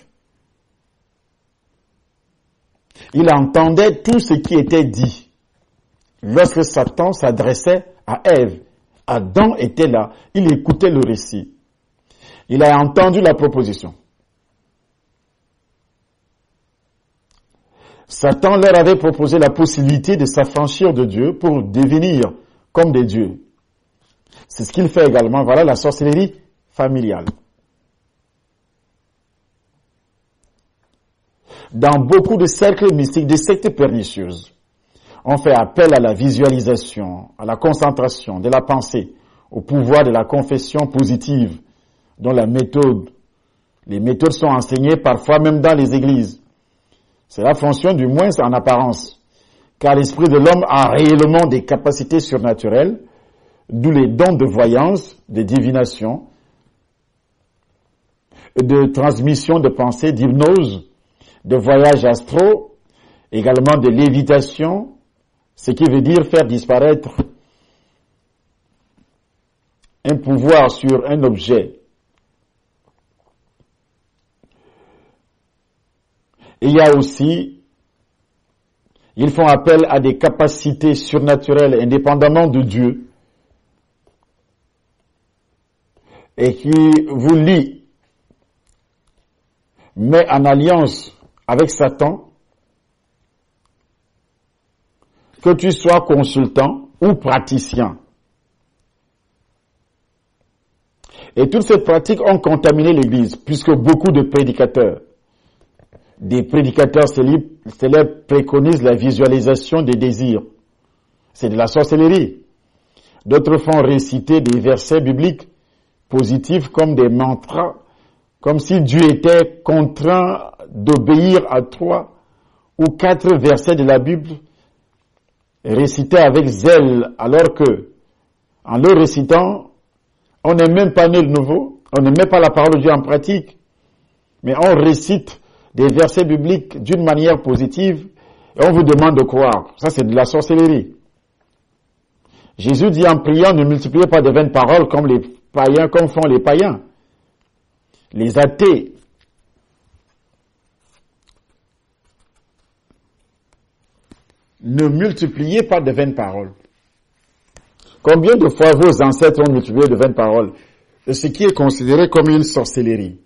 Il entendait tout ce qui était dit. Lorsque Satan s'adressait à Ève, Adam était là, il écoutait le récit. Il a entendu la proposition. Satan leur avait proposé la possibilité de s'affranchir de Dieu pour devenir comme des dieux. C'est ce qu'il fait également. Voilà la sorcellerie familiale. Dans beaucoup de cercles mystiques, des sectes pernicieuses, on fait appel à la visualisation, à la concentration de la pensée, au pouvoir de la confession positive, dont les méthodes sont enseignées parfois même dans les églises. Cela fonctionne du moins en apparence, car l'esprit de l'homme a réellement des capacités surnaturelles, d'où les dons de voyance, de divination, de transmission de pensée, d'hypnose, de voyages astraux, également de lévitation, ce qui veut dire faire disparaître un pouvoir sur un objet. Il y a aussi, ils font appel à des capacités surnaturelles indépendamment de Dieu et qui vous lient, met en alliance avec Satan, que tu sois consultant ou praticien. Et toutes ces pratiques ont contaminé l'Église, puisque beaucoup de prédicateurs, des prédicateurs célèbres préconisent la visualisation des désirs. C'est de la sorcellerie. D'autres font réciter des versets bibliques positifs comme des mantras, comme si Dieu était contraint d'obéir à 3 ou 4 versets de la Bible récités avec zèle, alors que, en le récitant, on n'est même pas né de nouveau, on ne met pas la parole de Dieu en pratique, mais on récite des versets bibliques d'une manière positive et on vous demande de croire. Ça, c'est de la sorcellerie. Jésus dit en priant, ne multipliez pas de vaines paroles comme les païens, comme font les païens. Les athées. Ne multipliez pas de vaines paroles. Combien de fois vos ancêtres ont multiplié de vaines paroles? C'est ce qui est considéré comme une sorcellerie.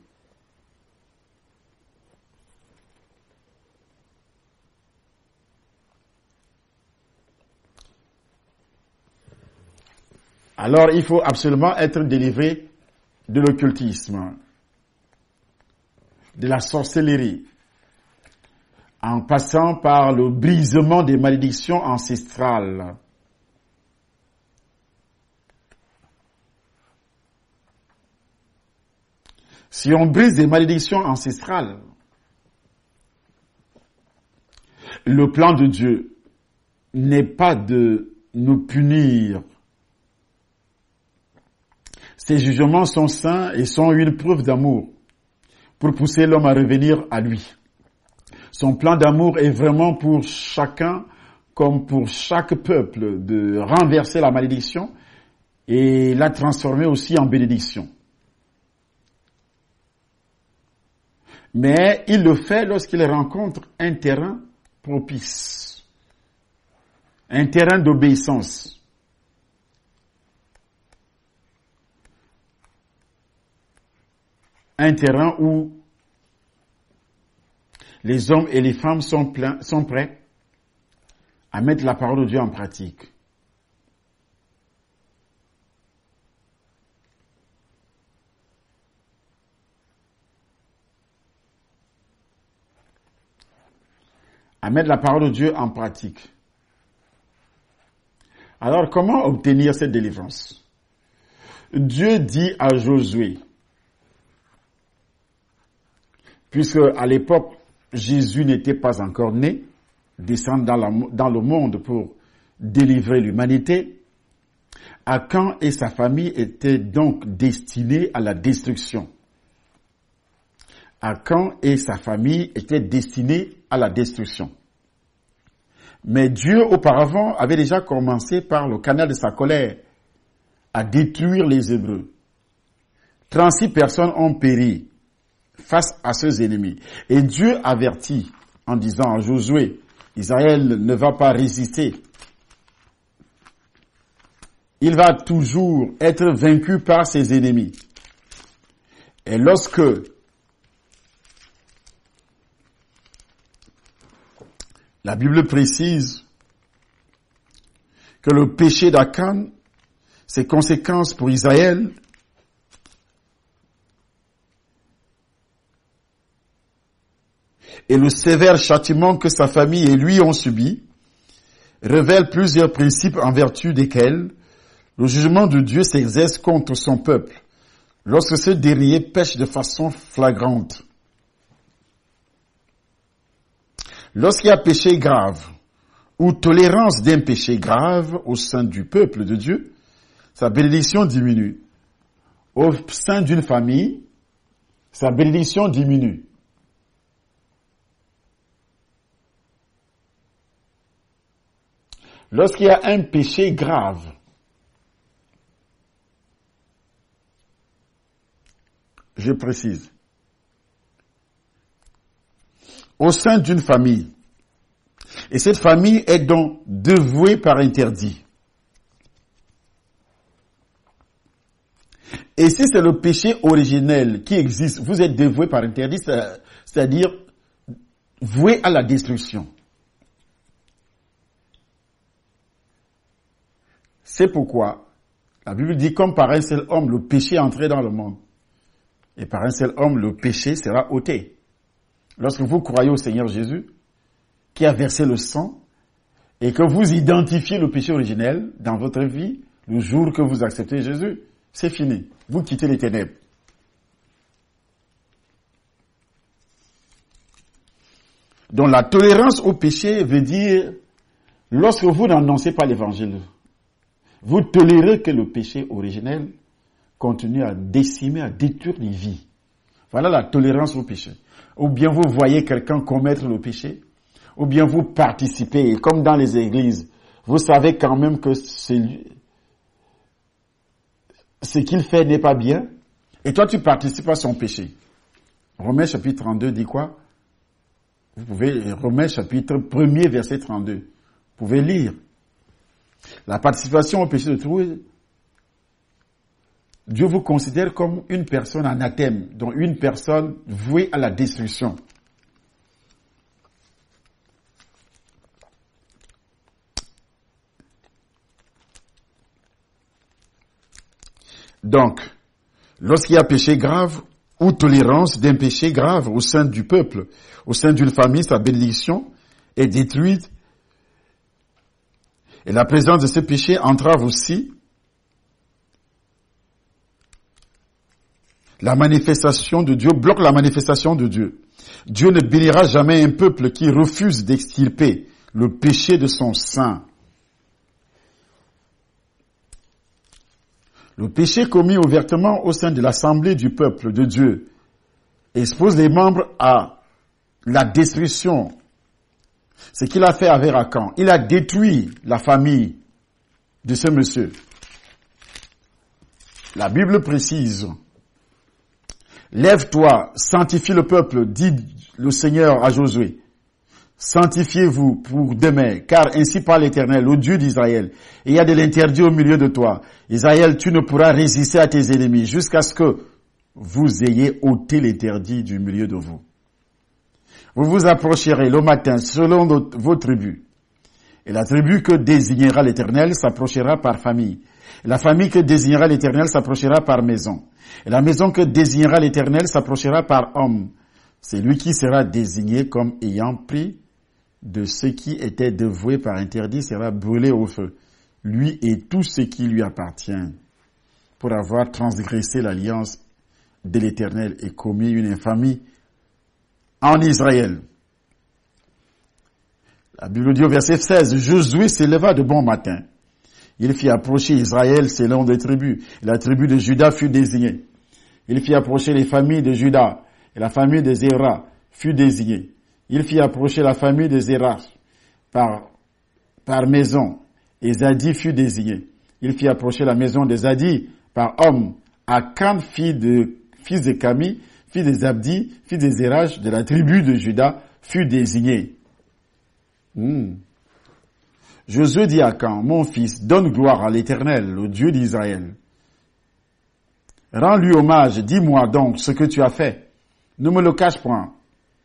Alors, il faut absolument être délivré de l'occultisme, de la sorcellerie, en passant par le brisement des malédictions ancestrales. Si on brise des malédictions ancestrales, Le plan de Dieu n'est pas de nous punir. Ses jugements sont saints et sont une preuve d'amour pour pousser l'homme à revenir à lui. Son plan d'amour est vraiment pour chacun, comme pour chaque peuple, de renverser la malédiction et la transformer aussi en bénédiction. Mais il le fait lorsqu'il rencontre un terrain propice, un terrain d'obéissance. Un terrain où les hommes et les femmes sont prêts à mettre la parole de Dieu en pratique. À mettre la parole de Dieu en pratique. Alors, comment obtenir cette délivrance? Dieu dit à Josué, puisque à l'époque, Jésus n'était pas encore né, descendre dans le monde pour délivrer l'humanité, Akan et sa famille étaient donc destinés à la destruction. Akan et sa famille étaient destinés à la destruction. Mais Dieu, auparavant, avait déjà commencé par le canal de sa colère à détruire les Hébreux. 36 personnes ont péri face à ces ennemis. Et Dieu avertit en disant à Josué, Israël ne va pas résister. Il va toujours être vaincu par ses ennemis. Et lorsque la Bible précise que le péché d'Akan, ses conséquences pour Israël, et le sévère châtiment que sa famille et lui ont subi, révèle plusieurs principes en vertu desquels le jugement de Dieu s'exerce contre son peuple, lorsque ce dernier pêche de façon flagrante. Lorsqu'il y a péché grave, ou tolérance d'un péché grave au sein du peuple de Dieu, sa bénédiction diminue. Au sein d'une famille, sa bénédiction diminue. Lorsqu'il y a un péché grave, je précise, au sein d'une famille, et cette famille est donc dévouée par interdit. Et si c'est le péché originel qui existe, vous êtes dévoué par interdit, c'est-à-dire voué à la destruction. C'est pourquoi la Bible dit, comme par un seul homme, le péché est entré dans le monde. Et par un seul homme, le péché sera ôté. Lorsque vous croyez au Seigneur Jésus, qui a versé le sang, et que vous identifiez le péché originel dans votre vie, le jour que vous acceptez Jésus, c'est fini. Vous quittez les ténèbres. Donc la tolérance au péché veut dire, lorsque vous n'annoncez pas l'évangile, vous tolérez que le péché originel continue à décimer, à détruire les vies. Voilà la tolérance au péché. Ou bien vous voyez quelqu'un commettre le péché, ou bien vous participez, comme dans les églises, vous savez quand même que ce qu'il fait n'est pas bien, et toi tu participes à son péché. Romains chapitre 32 dit quoi? Vous pouvez, Romains chapitre 1er verset 32, vous pouvez lire. La participation au péché de tout, Dieu vous considère comme une personne anathème, donc une personne vouée à la destruction. Donc, lorsqu'il y a péché grave ou tolérance d'un péché grave au sein du peuple, au sein d'une famille, sa bénédiction est détruite. Et la présence de ce péché entrave aussi la manifestation de Dieu, bloque la manifestation de Dieu. Dieu ne bénira jamais un peuple qui refuse d'extirper le péché de son sein. Le péché commis ouvertement au sein de l'assemblée du peuple de Dieu expose les membres à la destruction. Ce qu'il a fait avec Akan, il a détruit la famille de ce monsieur. La Bible précise, lève-toi, sanctifie le peuple, dit le Seigneur à Josué. Sanctifiez-vous pour demain, car ainsi parle l'Éternel, le Dieu d'Israël. Il y a de l'interdit au milieu de toi. Israël, tu ne pourras résister à tes ennemis jusqu'à ce que vous ayez ôté l'interdit du milieu de vous. Vous vous approcherez le matin selon vos tribus. Et la tribu que désignera l'Éternel s'approchera par famille. Et la famille que désignera l'Éternel s'approchera par maison. Et la maison que désignera l'Éternel s'approchera par homme. C'est lui qui sera désigné comme ayant pris de ce qui était dévoué par interdit sera brûlé au feu. Lui et tout ce qui lui appartient, pour avoir transgressé l'alliance de l'Éternel et commis une infamie en Israël. La Bible dit au verset 16, Josué s'éleva de bon matin. Il fit approcher Israël selon des tribus. Et la tribu de Juda fut désignée. Il fit approcher les familles de Juda. Et la famille de Zéra fut désignée. Il fit approcher la famille de Zéra par maison. Et Zadi fut désigné. Il fit approcher la maison de Zadi par homme. Akan, fils de Kami, fils de Zabdi, fils de Zérach, de la tribu de Juda, fut désigné. Josué dit à Akan, mon fils, donne gloire à l'Éternel, le Dieu d'Israël. Rends-lui hommage, dis-moi donc ce que tu as fait. Ne me le cache point.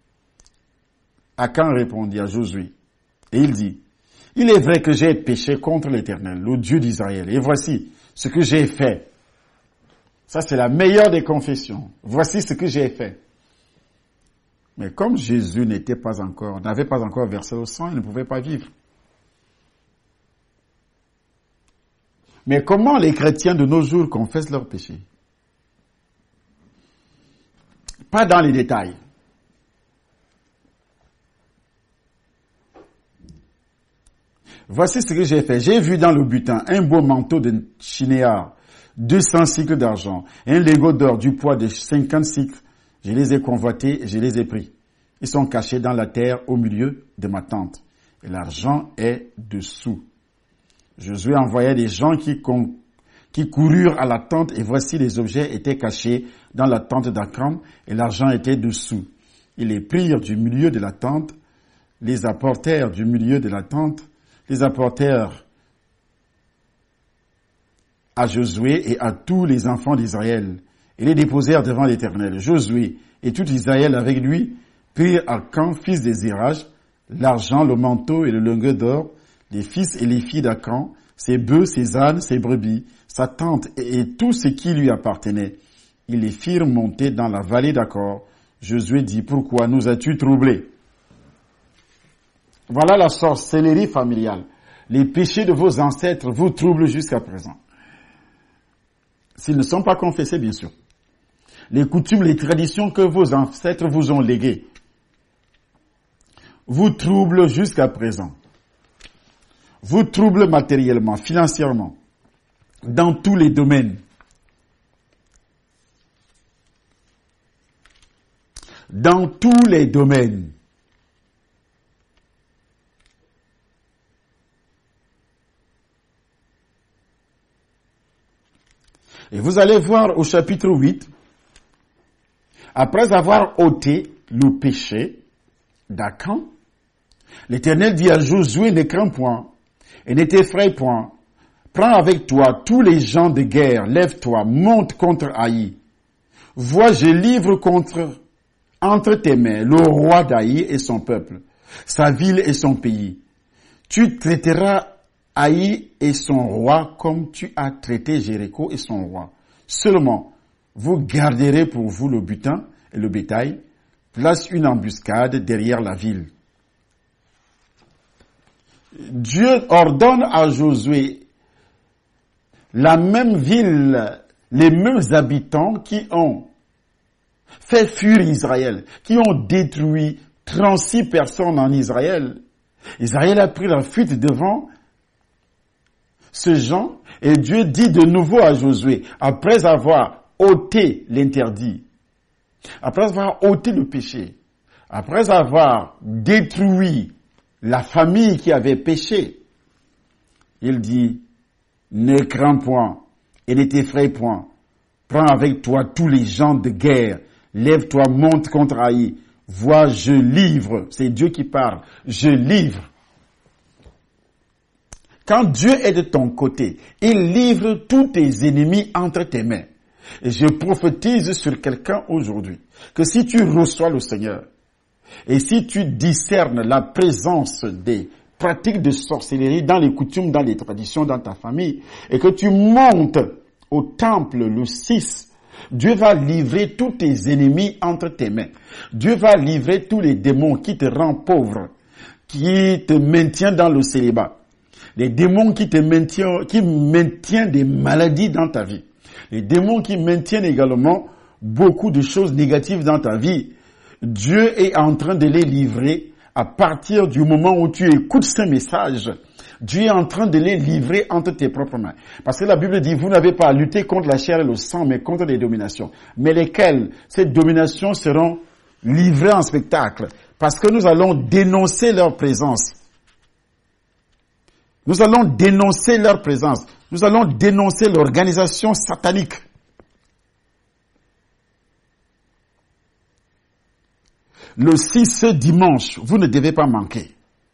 Akan répondit à Josué, et il dit, il est vrai que j'ai péché contre l'Éternel, le Dieu d'Israël, et voici ce que j'ai fait. Ça, c'est la meilleure des confessions. Voici ce que j'ai fait. Mais comme Jésus n'avait pas encore versé le sang, il ne pouvait pas vivre. Mais comment les chrétiens de nos jours confessent leurs péchés? Pas dans les détails. Voici ce que j'ai fait. J'ai vu dans le butin un beau manteau de chinéar, 200 cycles d'argent, un lingot d'or du poids de 50 cycles. Je les ai convoités et je les ai pris. Ils sont cachés dans la terre au milieu de ma tente. Et l'argent est dessous. Josué envoya des gens qui coururent à la tente et voici les objets étaient cachés dans la tente d'Akram et l'argent était dessous. Ils les prirent du milieu de la tente, les apportèrent du milieu de la tente, les apportèrent à Josué et à tous les enfants d'Israël et les déposèrent devant l'Éternel. Josué et tout Israël avec lui prirent Akan, fils de Zérach, l'argent, le manteau et le lingot d'or, les fils et les filles d'Akan, ses bœufs, ses ânes, ses brebis, sa tente et tout ce qui lui appartenait. Ils les firent monter dans la vallée d'Acor. Josué dit, pourquoi nous as-tu troublés? Voilà la sorcellerie familiale. Les péchés de vos ancêtres vous troublent jusqu'à présent. S'ils ne sont pas confessés, bien sûr. Les coutumes, les traditions que vos ancêtres vous ont léguées vous troublent jusqu'à présent. Vous troublent matériellement, financièrement, dans tous les domaines. Dans tous les domaines. Et vous allez voir au chapitre 8, après avoir ôté le péché d'Akan, l'Éternel dit à Josué, ne crains point et ne t'effraie point. Prends avec toi tous les gens de guerre, lève-toi, monte contre Haï. Vois, je livre entre tes mains le roi d'Haï et son peuple, sa ville et son pays. Tu traiteras Haï et son roi comme tu as traité Jéricho et son roi. Seulement, vous garderez pour vous le butin et le bétail, place une embuscade derrière la ville. Dieu ordonne à Josué la même ville, les mêmes habitants qui ont fait fuir Israël, qui ont détruit 36 personnes en Israël. Israël a pris la fuite devant ce gens et Dieu dit de nouveau à Josué, après avoir ôté l'interdit, après avoir ôté le péché, après avoir détruit la famille qui avait péché, il dit, ne crains point et ne t'effraie point. Prends avec toi tous les gens de guerre. Lève-toi, monte contre Haï. Vois, je livre. C'est Dieu qui parle. Je livre. Quand Dieu est de ton côté, il livre tous tes ennemis entre tes mains. Et je prophétise sur quelqu'un aujourd'hui que si tu reçois le Seigneur et si tu discernes la présence des pratiques de sorcellerie dans les coutumes, dans les traditions, dans ta famille, et que tu montes au temple le 6, Dieu va livrer tous tes ennemis entre tes mains. Dieu va livrer tous les démons qui te rendent pauvre, qui te maintiennent dans le célibat. Les démons qui maintiennent des maladies dans ta vie. Les démons qui maintiennent également beaucoup de choses négatives dans ta vie. Dieu est en train de les livrer à partir du moment où tu écoutes ce message. Dieu est en train de les livrer entre tes propres mains. Parce que la Bible dit, vous n'avez pas à lutter contre la chair et le sang, mais contre les dominations. Mais lesquelles? Ces dominations seront livrées en spectacle. Parce que nous allons dénoncer leur présence. Nous allons dénoncer leur présence. Nous allons dénoncer l'organisation satanique. Le 6, ce dimanche, vous ne devez pas manquer.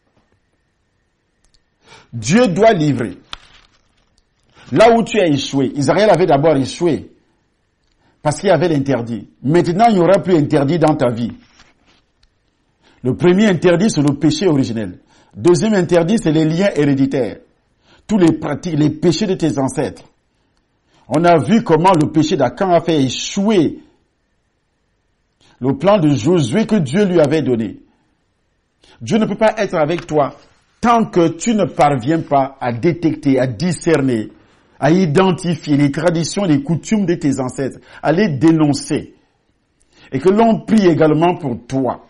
Dieu doit livrer. Là où tu as échoué, Israël avait d'abord échoué parce qu'il y avait l'interdit. Maintenant, il n'y aura plus interdit dans ta vie. Le premier interdit, c'est le péché originel. Deuxième interdit, c'est les liens héréditaires. Tous les pratiques, les péchés de tes ancêtres. On a vu comment le péché d'Akan a fait échouer le plan de Josué que Dieu lui avait donné. Dieu ne peut pas être avec toi tant que tu ne parviens pas à détecter, à discerner, à identifier les traditions, les coutumes de tes ancêtres, à les dénoncer. Et que l'on prie également pour toi.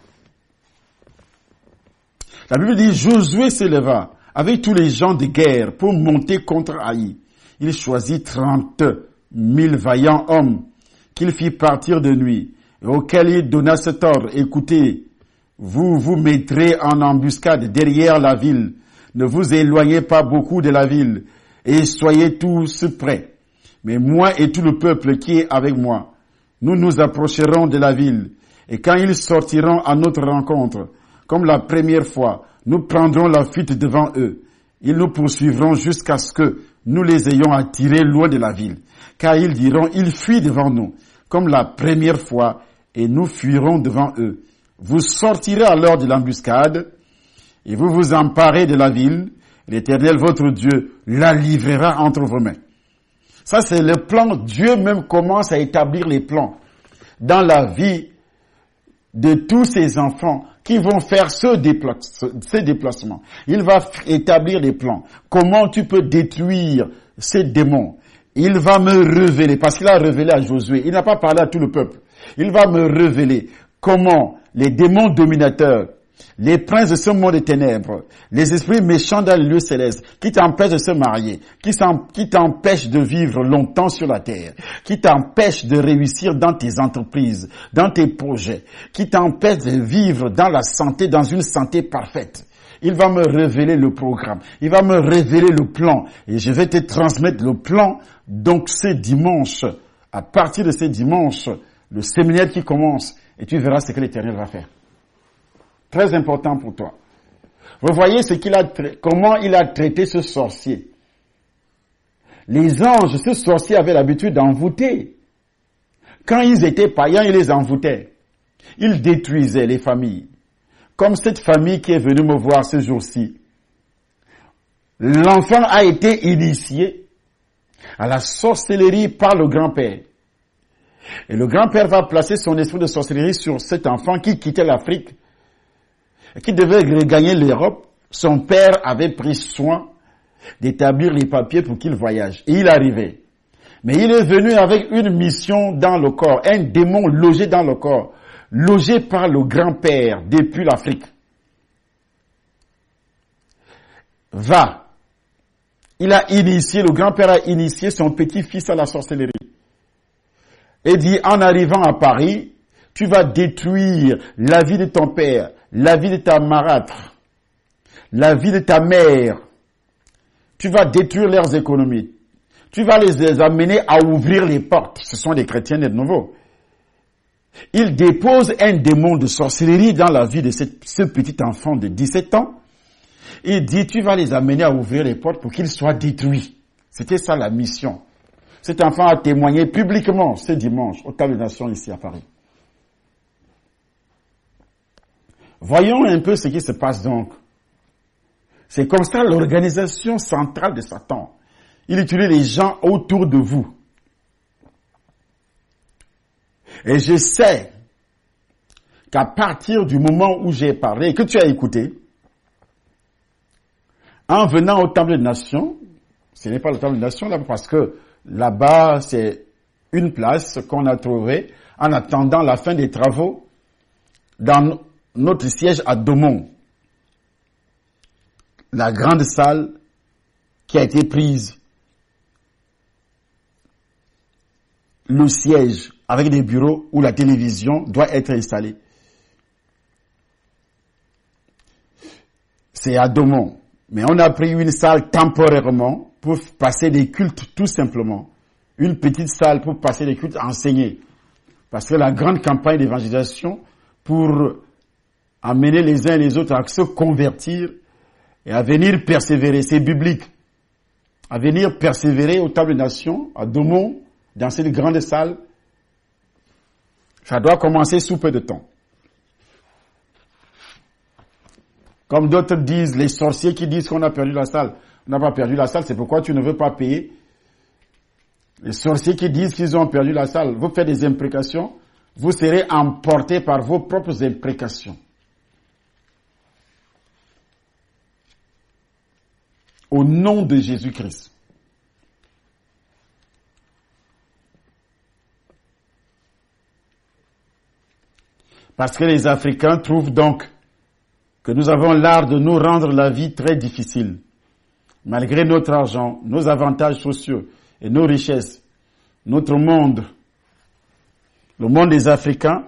La Bible dit, Josué s'éleva avec tous les gens de guerre pour monter contre Haï. Il choisit 30 000 vaillants hommes qu'il fit partir de nuit et auxquels il donna cet ordre. Écoutez, vous vous mettrez en embuscade derrière la ville. Ne vous éloignez pas beaucoup de la ville et soyez tous prêts. Mais moi et tout le peuple qui est avec moi, nous nous approcherons de la ville. Et quand ils sortiront à notre rencontre, comme la première fois, nous prendrons la fuite devant eux. Ils nous poursuivront jusqu'à ce que nous les ayons attirés loin de la ville. Car ils diront, ils fuient devant nous, comme la première fois, et nous fuirons devant eux. Vous sortirez alors de l'embuscade, et vous vous emparez de la ville. L'Éternel, votre Dieu, la livrera entre vos mains. Ça, c'est le plan. Dieu même commence à établir les plans dans la vie de tous ces enfants qui vont faire ces déplacements. Il va établir des plans. Comment tu peux détruire ces démons? Il va me révéler, parce qu'il a révélé à Josué. Il n'a pas parlé à tout le peuple. Il va me révéler comment les démons dominateurs, les princes de ce monde des ténèbres, les esprits méchants dans les lieux célestes, qui t'empêchent de se marier, qui t'empêchent de vivre longtemps sur la terre, qui t'empêchent de réussir dans tes entreprises, dans tes projets, qui t'empêchent de vivre dans la santé, dans une santé parfaite. Il va me révéler le programme, il va me révéler le plan, et je vais te transmettre le plan. Donc ce dimanche, à partir de ce dimanche, le séminaire qui commence, et tu verras ce que l'Éternel va faire. Très important pour toi. Vous voyez comment il a traité ce sorcier. Les anges, ce sorcier avait l'habitude d'envoûter. Quand ils étaient païens, il les envoûtait. Il détruisait les familles. Comme cette famille qui est venue me voir ce jour-ci. L'enfant a été initié à la sorcellerie par le grand-père. Et le grand-père va placer son esprit de sorcellerie sur cet enfant qui quittait l'Afrique et qui devait regagner l'Europe. Son père avait pris soin d'établir les papiers pour qu'il voyage. Et il arrivait. Mais il est venu avec une mission dans le corps, un démon logé dans le corps, logé par le grand-père depuis l'Afrique. Va. Le grand-père a initié son petit-fils à la sorcellerie. Et dit, en arrivant à Paris, tu vas détruire la vie de ton père, la vie de ta marâtre, la vie de ta mère. Tu vas détruire leurs économies. Tu vas les amener à ouvrir les portes. Ce sont des chrétiens de nouveau. Il dépose un démon de sorcellerie dans la vie de ce petit enfant de 17 ans. Il dit, tu vas les amener à ouvrir les portes pour qu'ils soient détruits. C'était ça la mission. Cet enfant a témoigné publiquement ce dimanche au Temple des Nations ici à Paris. Voyons un peu ce qui se passe donc. C'est comme ça l'organisation centrale de Satan. Il utilise les gens autour de vous. Et je sais qu'à partir du moment où j'ai parlé et que tu as écouté, en venant au Temple des Nations, ce n'est pas le Temple des Nations là parce que là-bas c'est une place qu'on a trouvée en attendant la fin des travaux dans notre siège à Domon. La grande salle qui a été prise, le siège avec des bureaux où la télévision doit être installée. C'est à Domon. Mais on a pris une salle temporairement pour passer des cultes tout simplement. Une petite salle pour passer des cultes enseignés. Parce que la grande campagne d'évangélisation pour amener les uns et les autres à se convertir et à venir persévérer, c'est biblique. À venir persévérer au Temple des Nations, à Domon, dans cette grande salle, ça doit commencer sous peu de temps. Comme d'autres disent, les sorciers qui disent qu'on a perdu la salle. On n'a pas perdu la salle, c'est pourquoi tu ne veux pas payer. Les sorciers qui disent qu'ils ont perdu la salle, vous faites des imprécations, vous serez emportés par vos propres imprécations. Au nom de Jésus-Christ. Parce que les Africains trouvent donc que nous avons l'art de nous rendre la vie très difficile. Malgré notre argent, nos avantages sociaux et nos richesses, notre monde, le monde des Africains,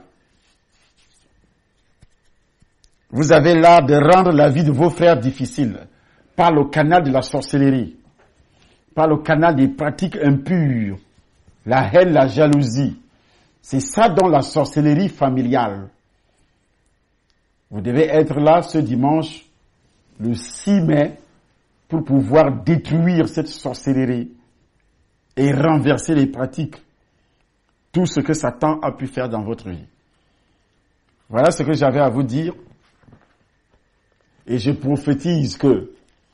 vous avez l'art de rendre la vie de vos frères difficile par le canal de la sorcellerie, par le canal des pratiques impures, la haine, la jalousie. C'est ça dans la sorcellerie familiale. Vous devez être là ce dimanche, le 6 mai, pour pouvoir détruire cette sorcellerie et renverser les pratiques, tout ce que Satan a pu faire dans votre vie. Voilà ce que j'avais à vous dire. Et je prophétise que,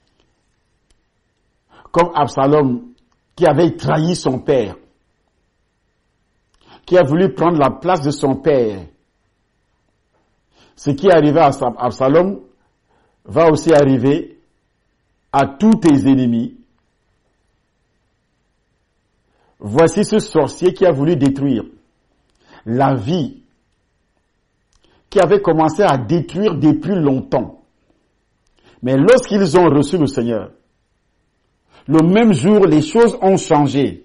comme Absalom, qui avait trahi son père, qui a voulu prendre la place de son père, ce qui est arrivé à Absalom va aussi arriver à tous tes ennemis. Voici ce sorcier qui a voulu détruire la vie, qui avait commencé à détruire depuis longtemps. Mais lorsqu'ils ont reçu le Seigneur, le même jour, les choses ont changé.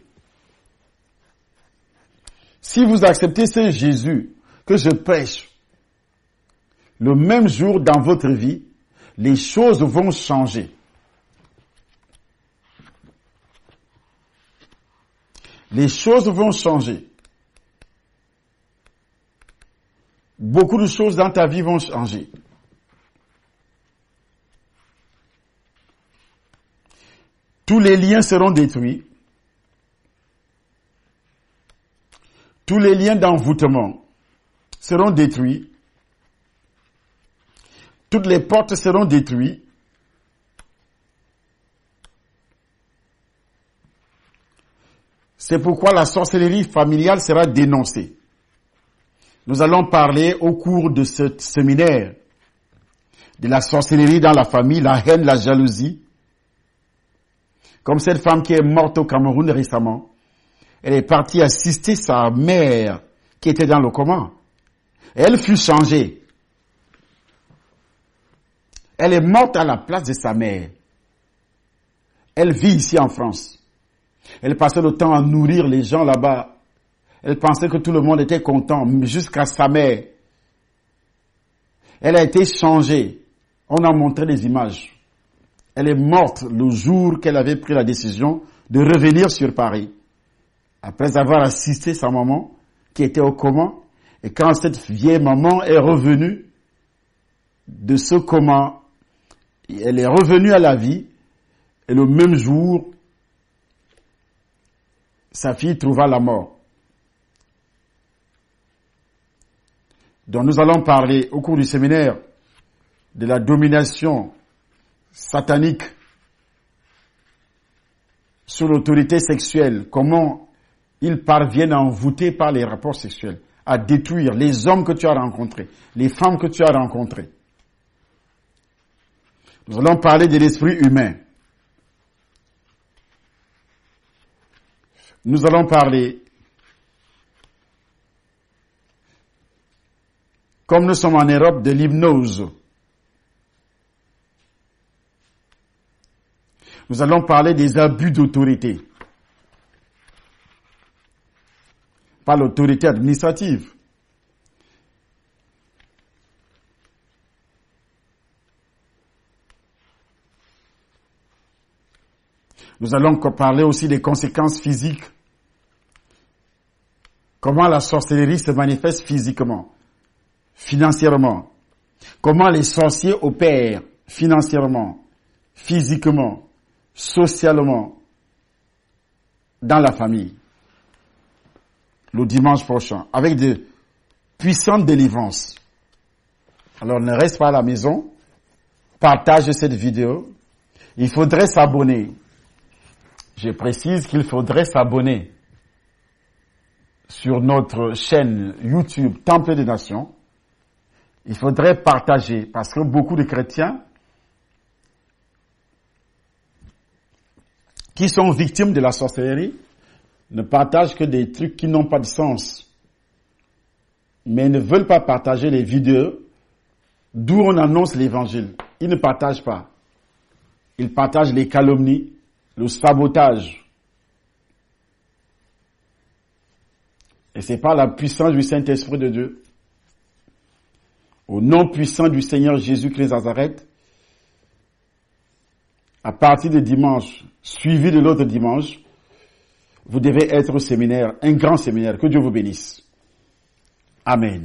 Si vous acceptez ce Jésus que je prêche, le même jour dans votre vie, les choses vont changer. Les choses vont changer. Beaucoup de choses dans ta vie vont changer. Tous les liens seront détruits. Tous les liens d'envoûtement seront détruits. Toutes les portes seront détruites. C'est pourquoi la sorcellerie familiale sera dénoncée. Nous allons parler au cours de ce séminaire de la sorcellerie dans la famille, la haine, la jalousie. Comme cette femme qui est morte au Cameroun récemment, Elle est partie assister sa mère qui était dans le coma. Elle fut changée. Elle est morte à la place de sa mère. Elle vit ici en France. Elle passait le temps à nourrir les gens là-bas. Elle pensait que tout le monde était content, jusqu'à sa mère. Elle a été changée. On a montré des images. Elle est morte le jour qu'elle avait pris la décision de revenir sur Paris. Après avoir assisté sa maman, qui était au coma, et quand cette vieille maman est revenue de ce coma, elle est revenue à la vie, et le même jour, sa fille trouva la mort. Donc nous allons parler au cours du séminaire de la domination satanique sur l'autorité sexuelle, comment ils parviennent à envoûter par les rapports sexuels, à détruire les hommes que tu as rencontrés, les femmes que tu as rencontrées. Nous allons parler de l'esprit humain. Nous allons parler, comme nous sommes en Europe, de l'hypnose. Nous allons parler des abus d'autorité. Pas l'autorité administrative. Nous allons parler aussi des conséquences physiques. Comment la sorcellerie se manifeste physiquement, financièrement. Comment les sorciers opèrent financièrement, physiquement, socialement, dans la famille. Le dimanche prochain, avec de puissantes délivrances. Alors ne reste pas à la maison, partage cette vidéo. Il faudrait s'abonner. Je précise qu'il faudrait s'abonner sur notre chaîne YouTube Temple des Nations. Il faudrait partager parce que beaucoup de chrétiens qui sont victimes de la sorcellerie ne partagent que des trucs qui n'ont pas de sens, mais ne veulent pas partager les vidéos d'où on annonce l'évangile. Ils ne partagent pas. Ils partagent les calomnies, le sabotage. Et c'est par la puissance du Saint-Esprit de Dieu, au nom puissant du Seigneur Jésus-Christ Nazareth, à partir de dimanche, suivi de l'autre dimanche, vous devez être au séminaire, un grand séminaire. Que Dieu vous bénisse. Amen.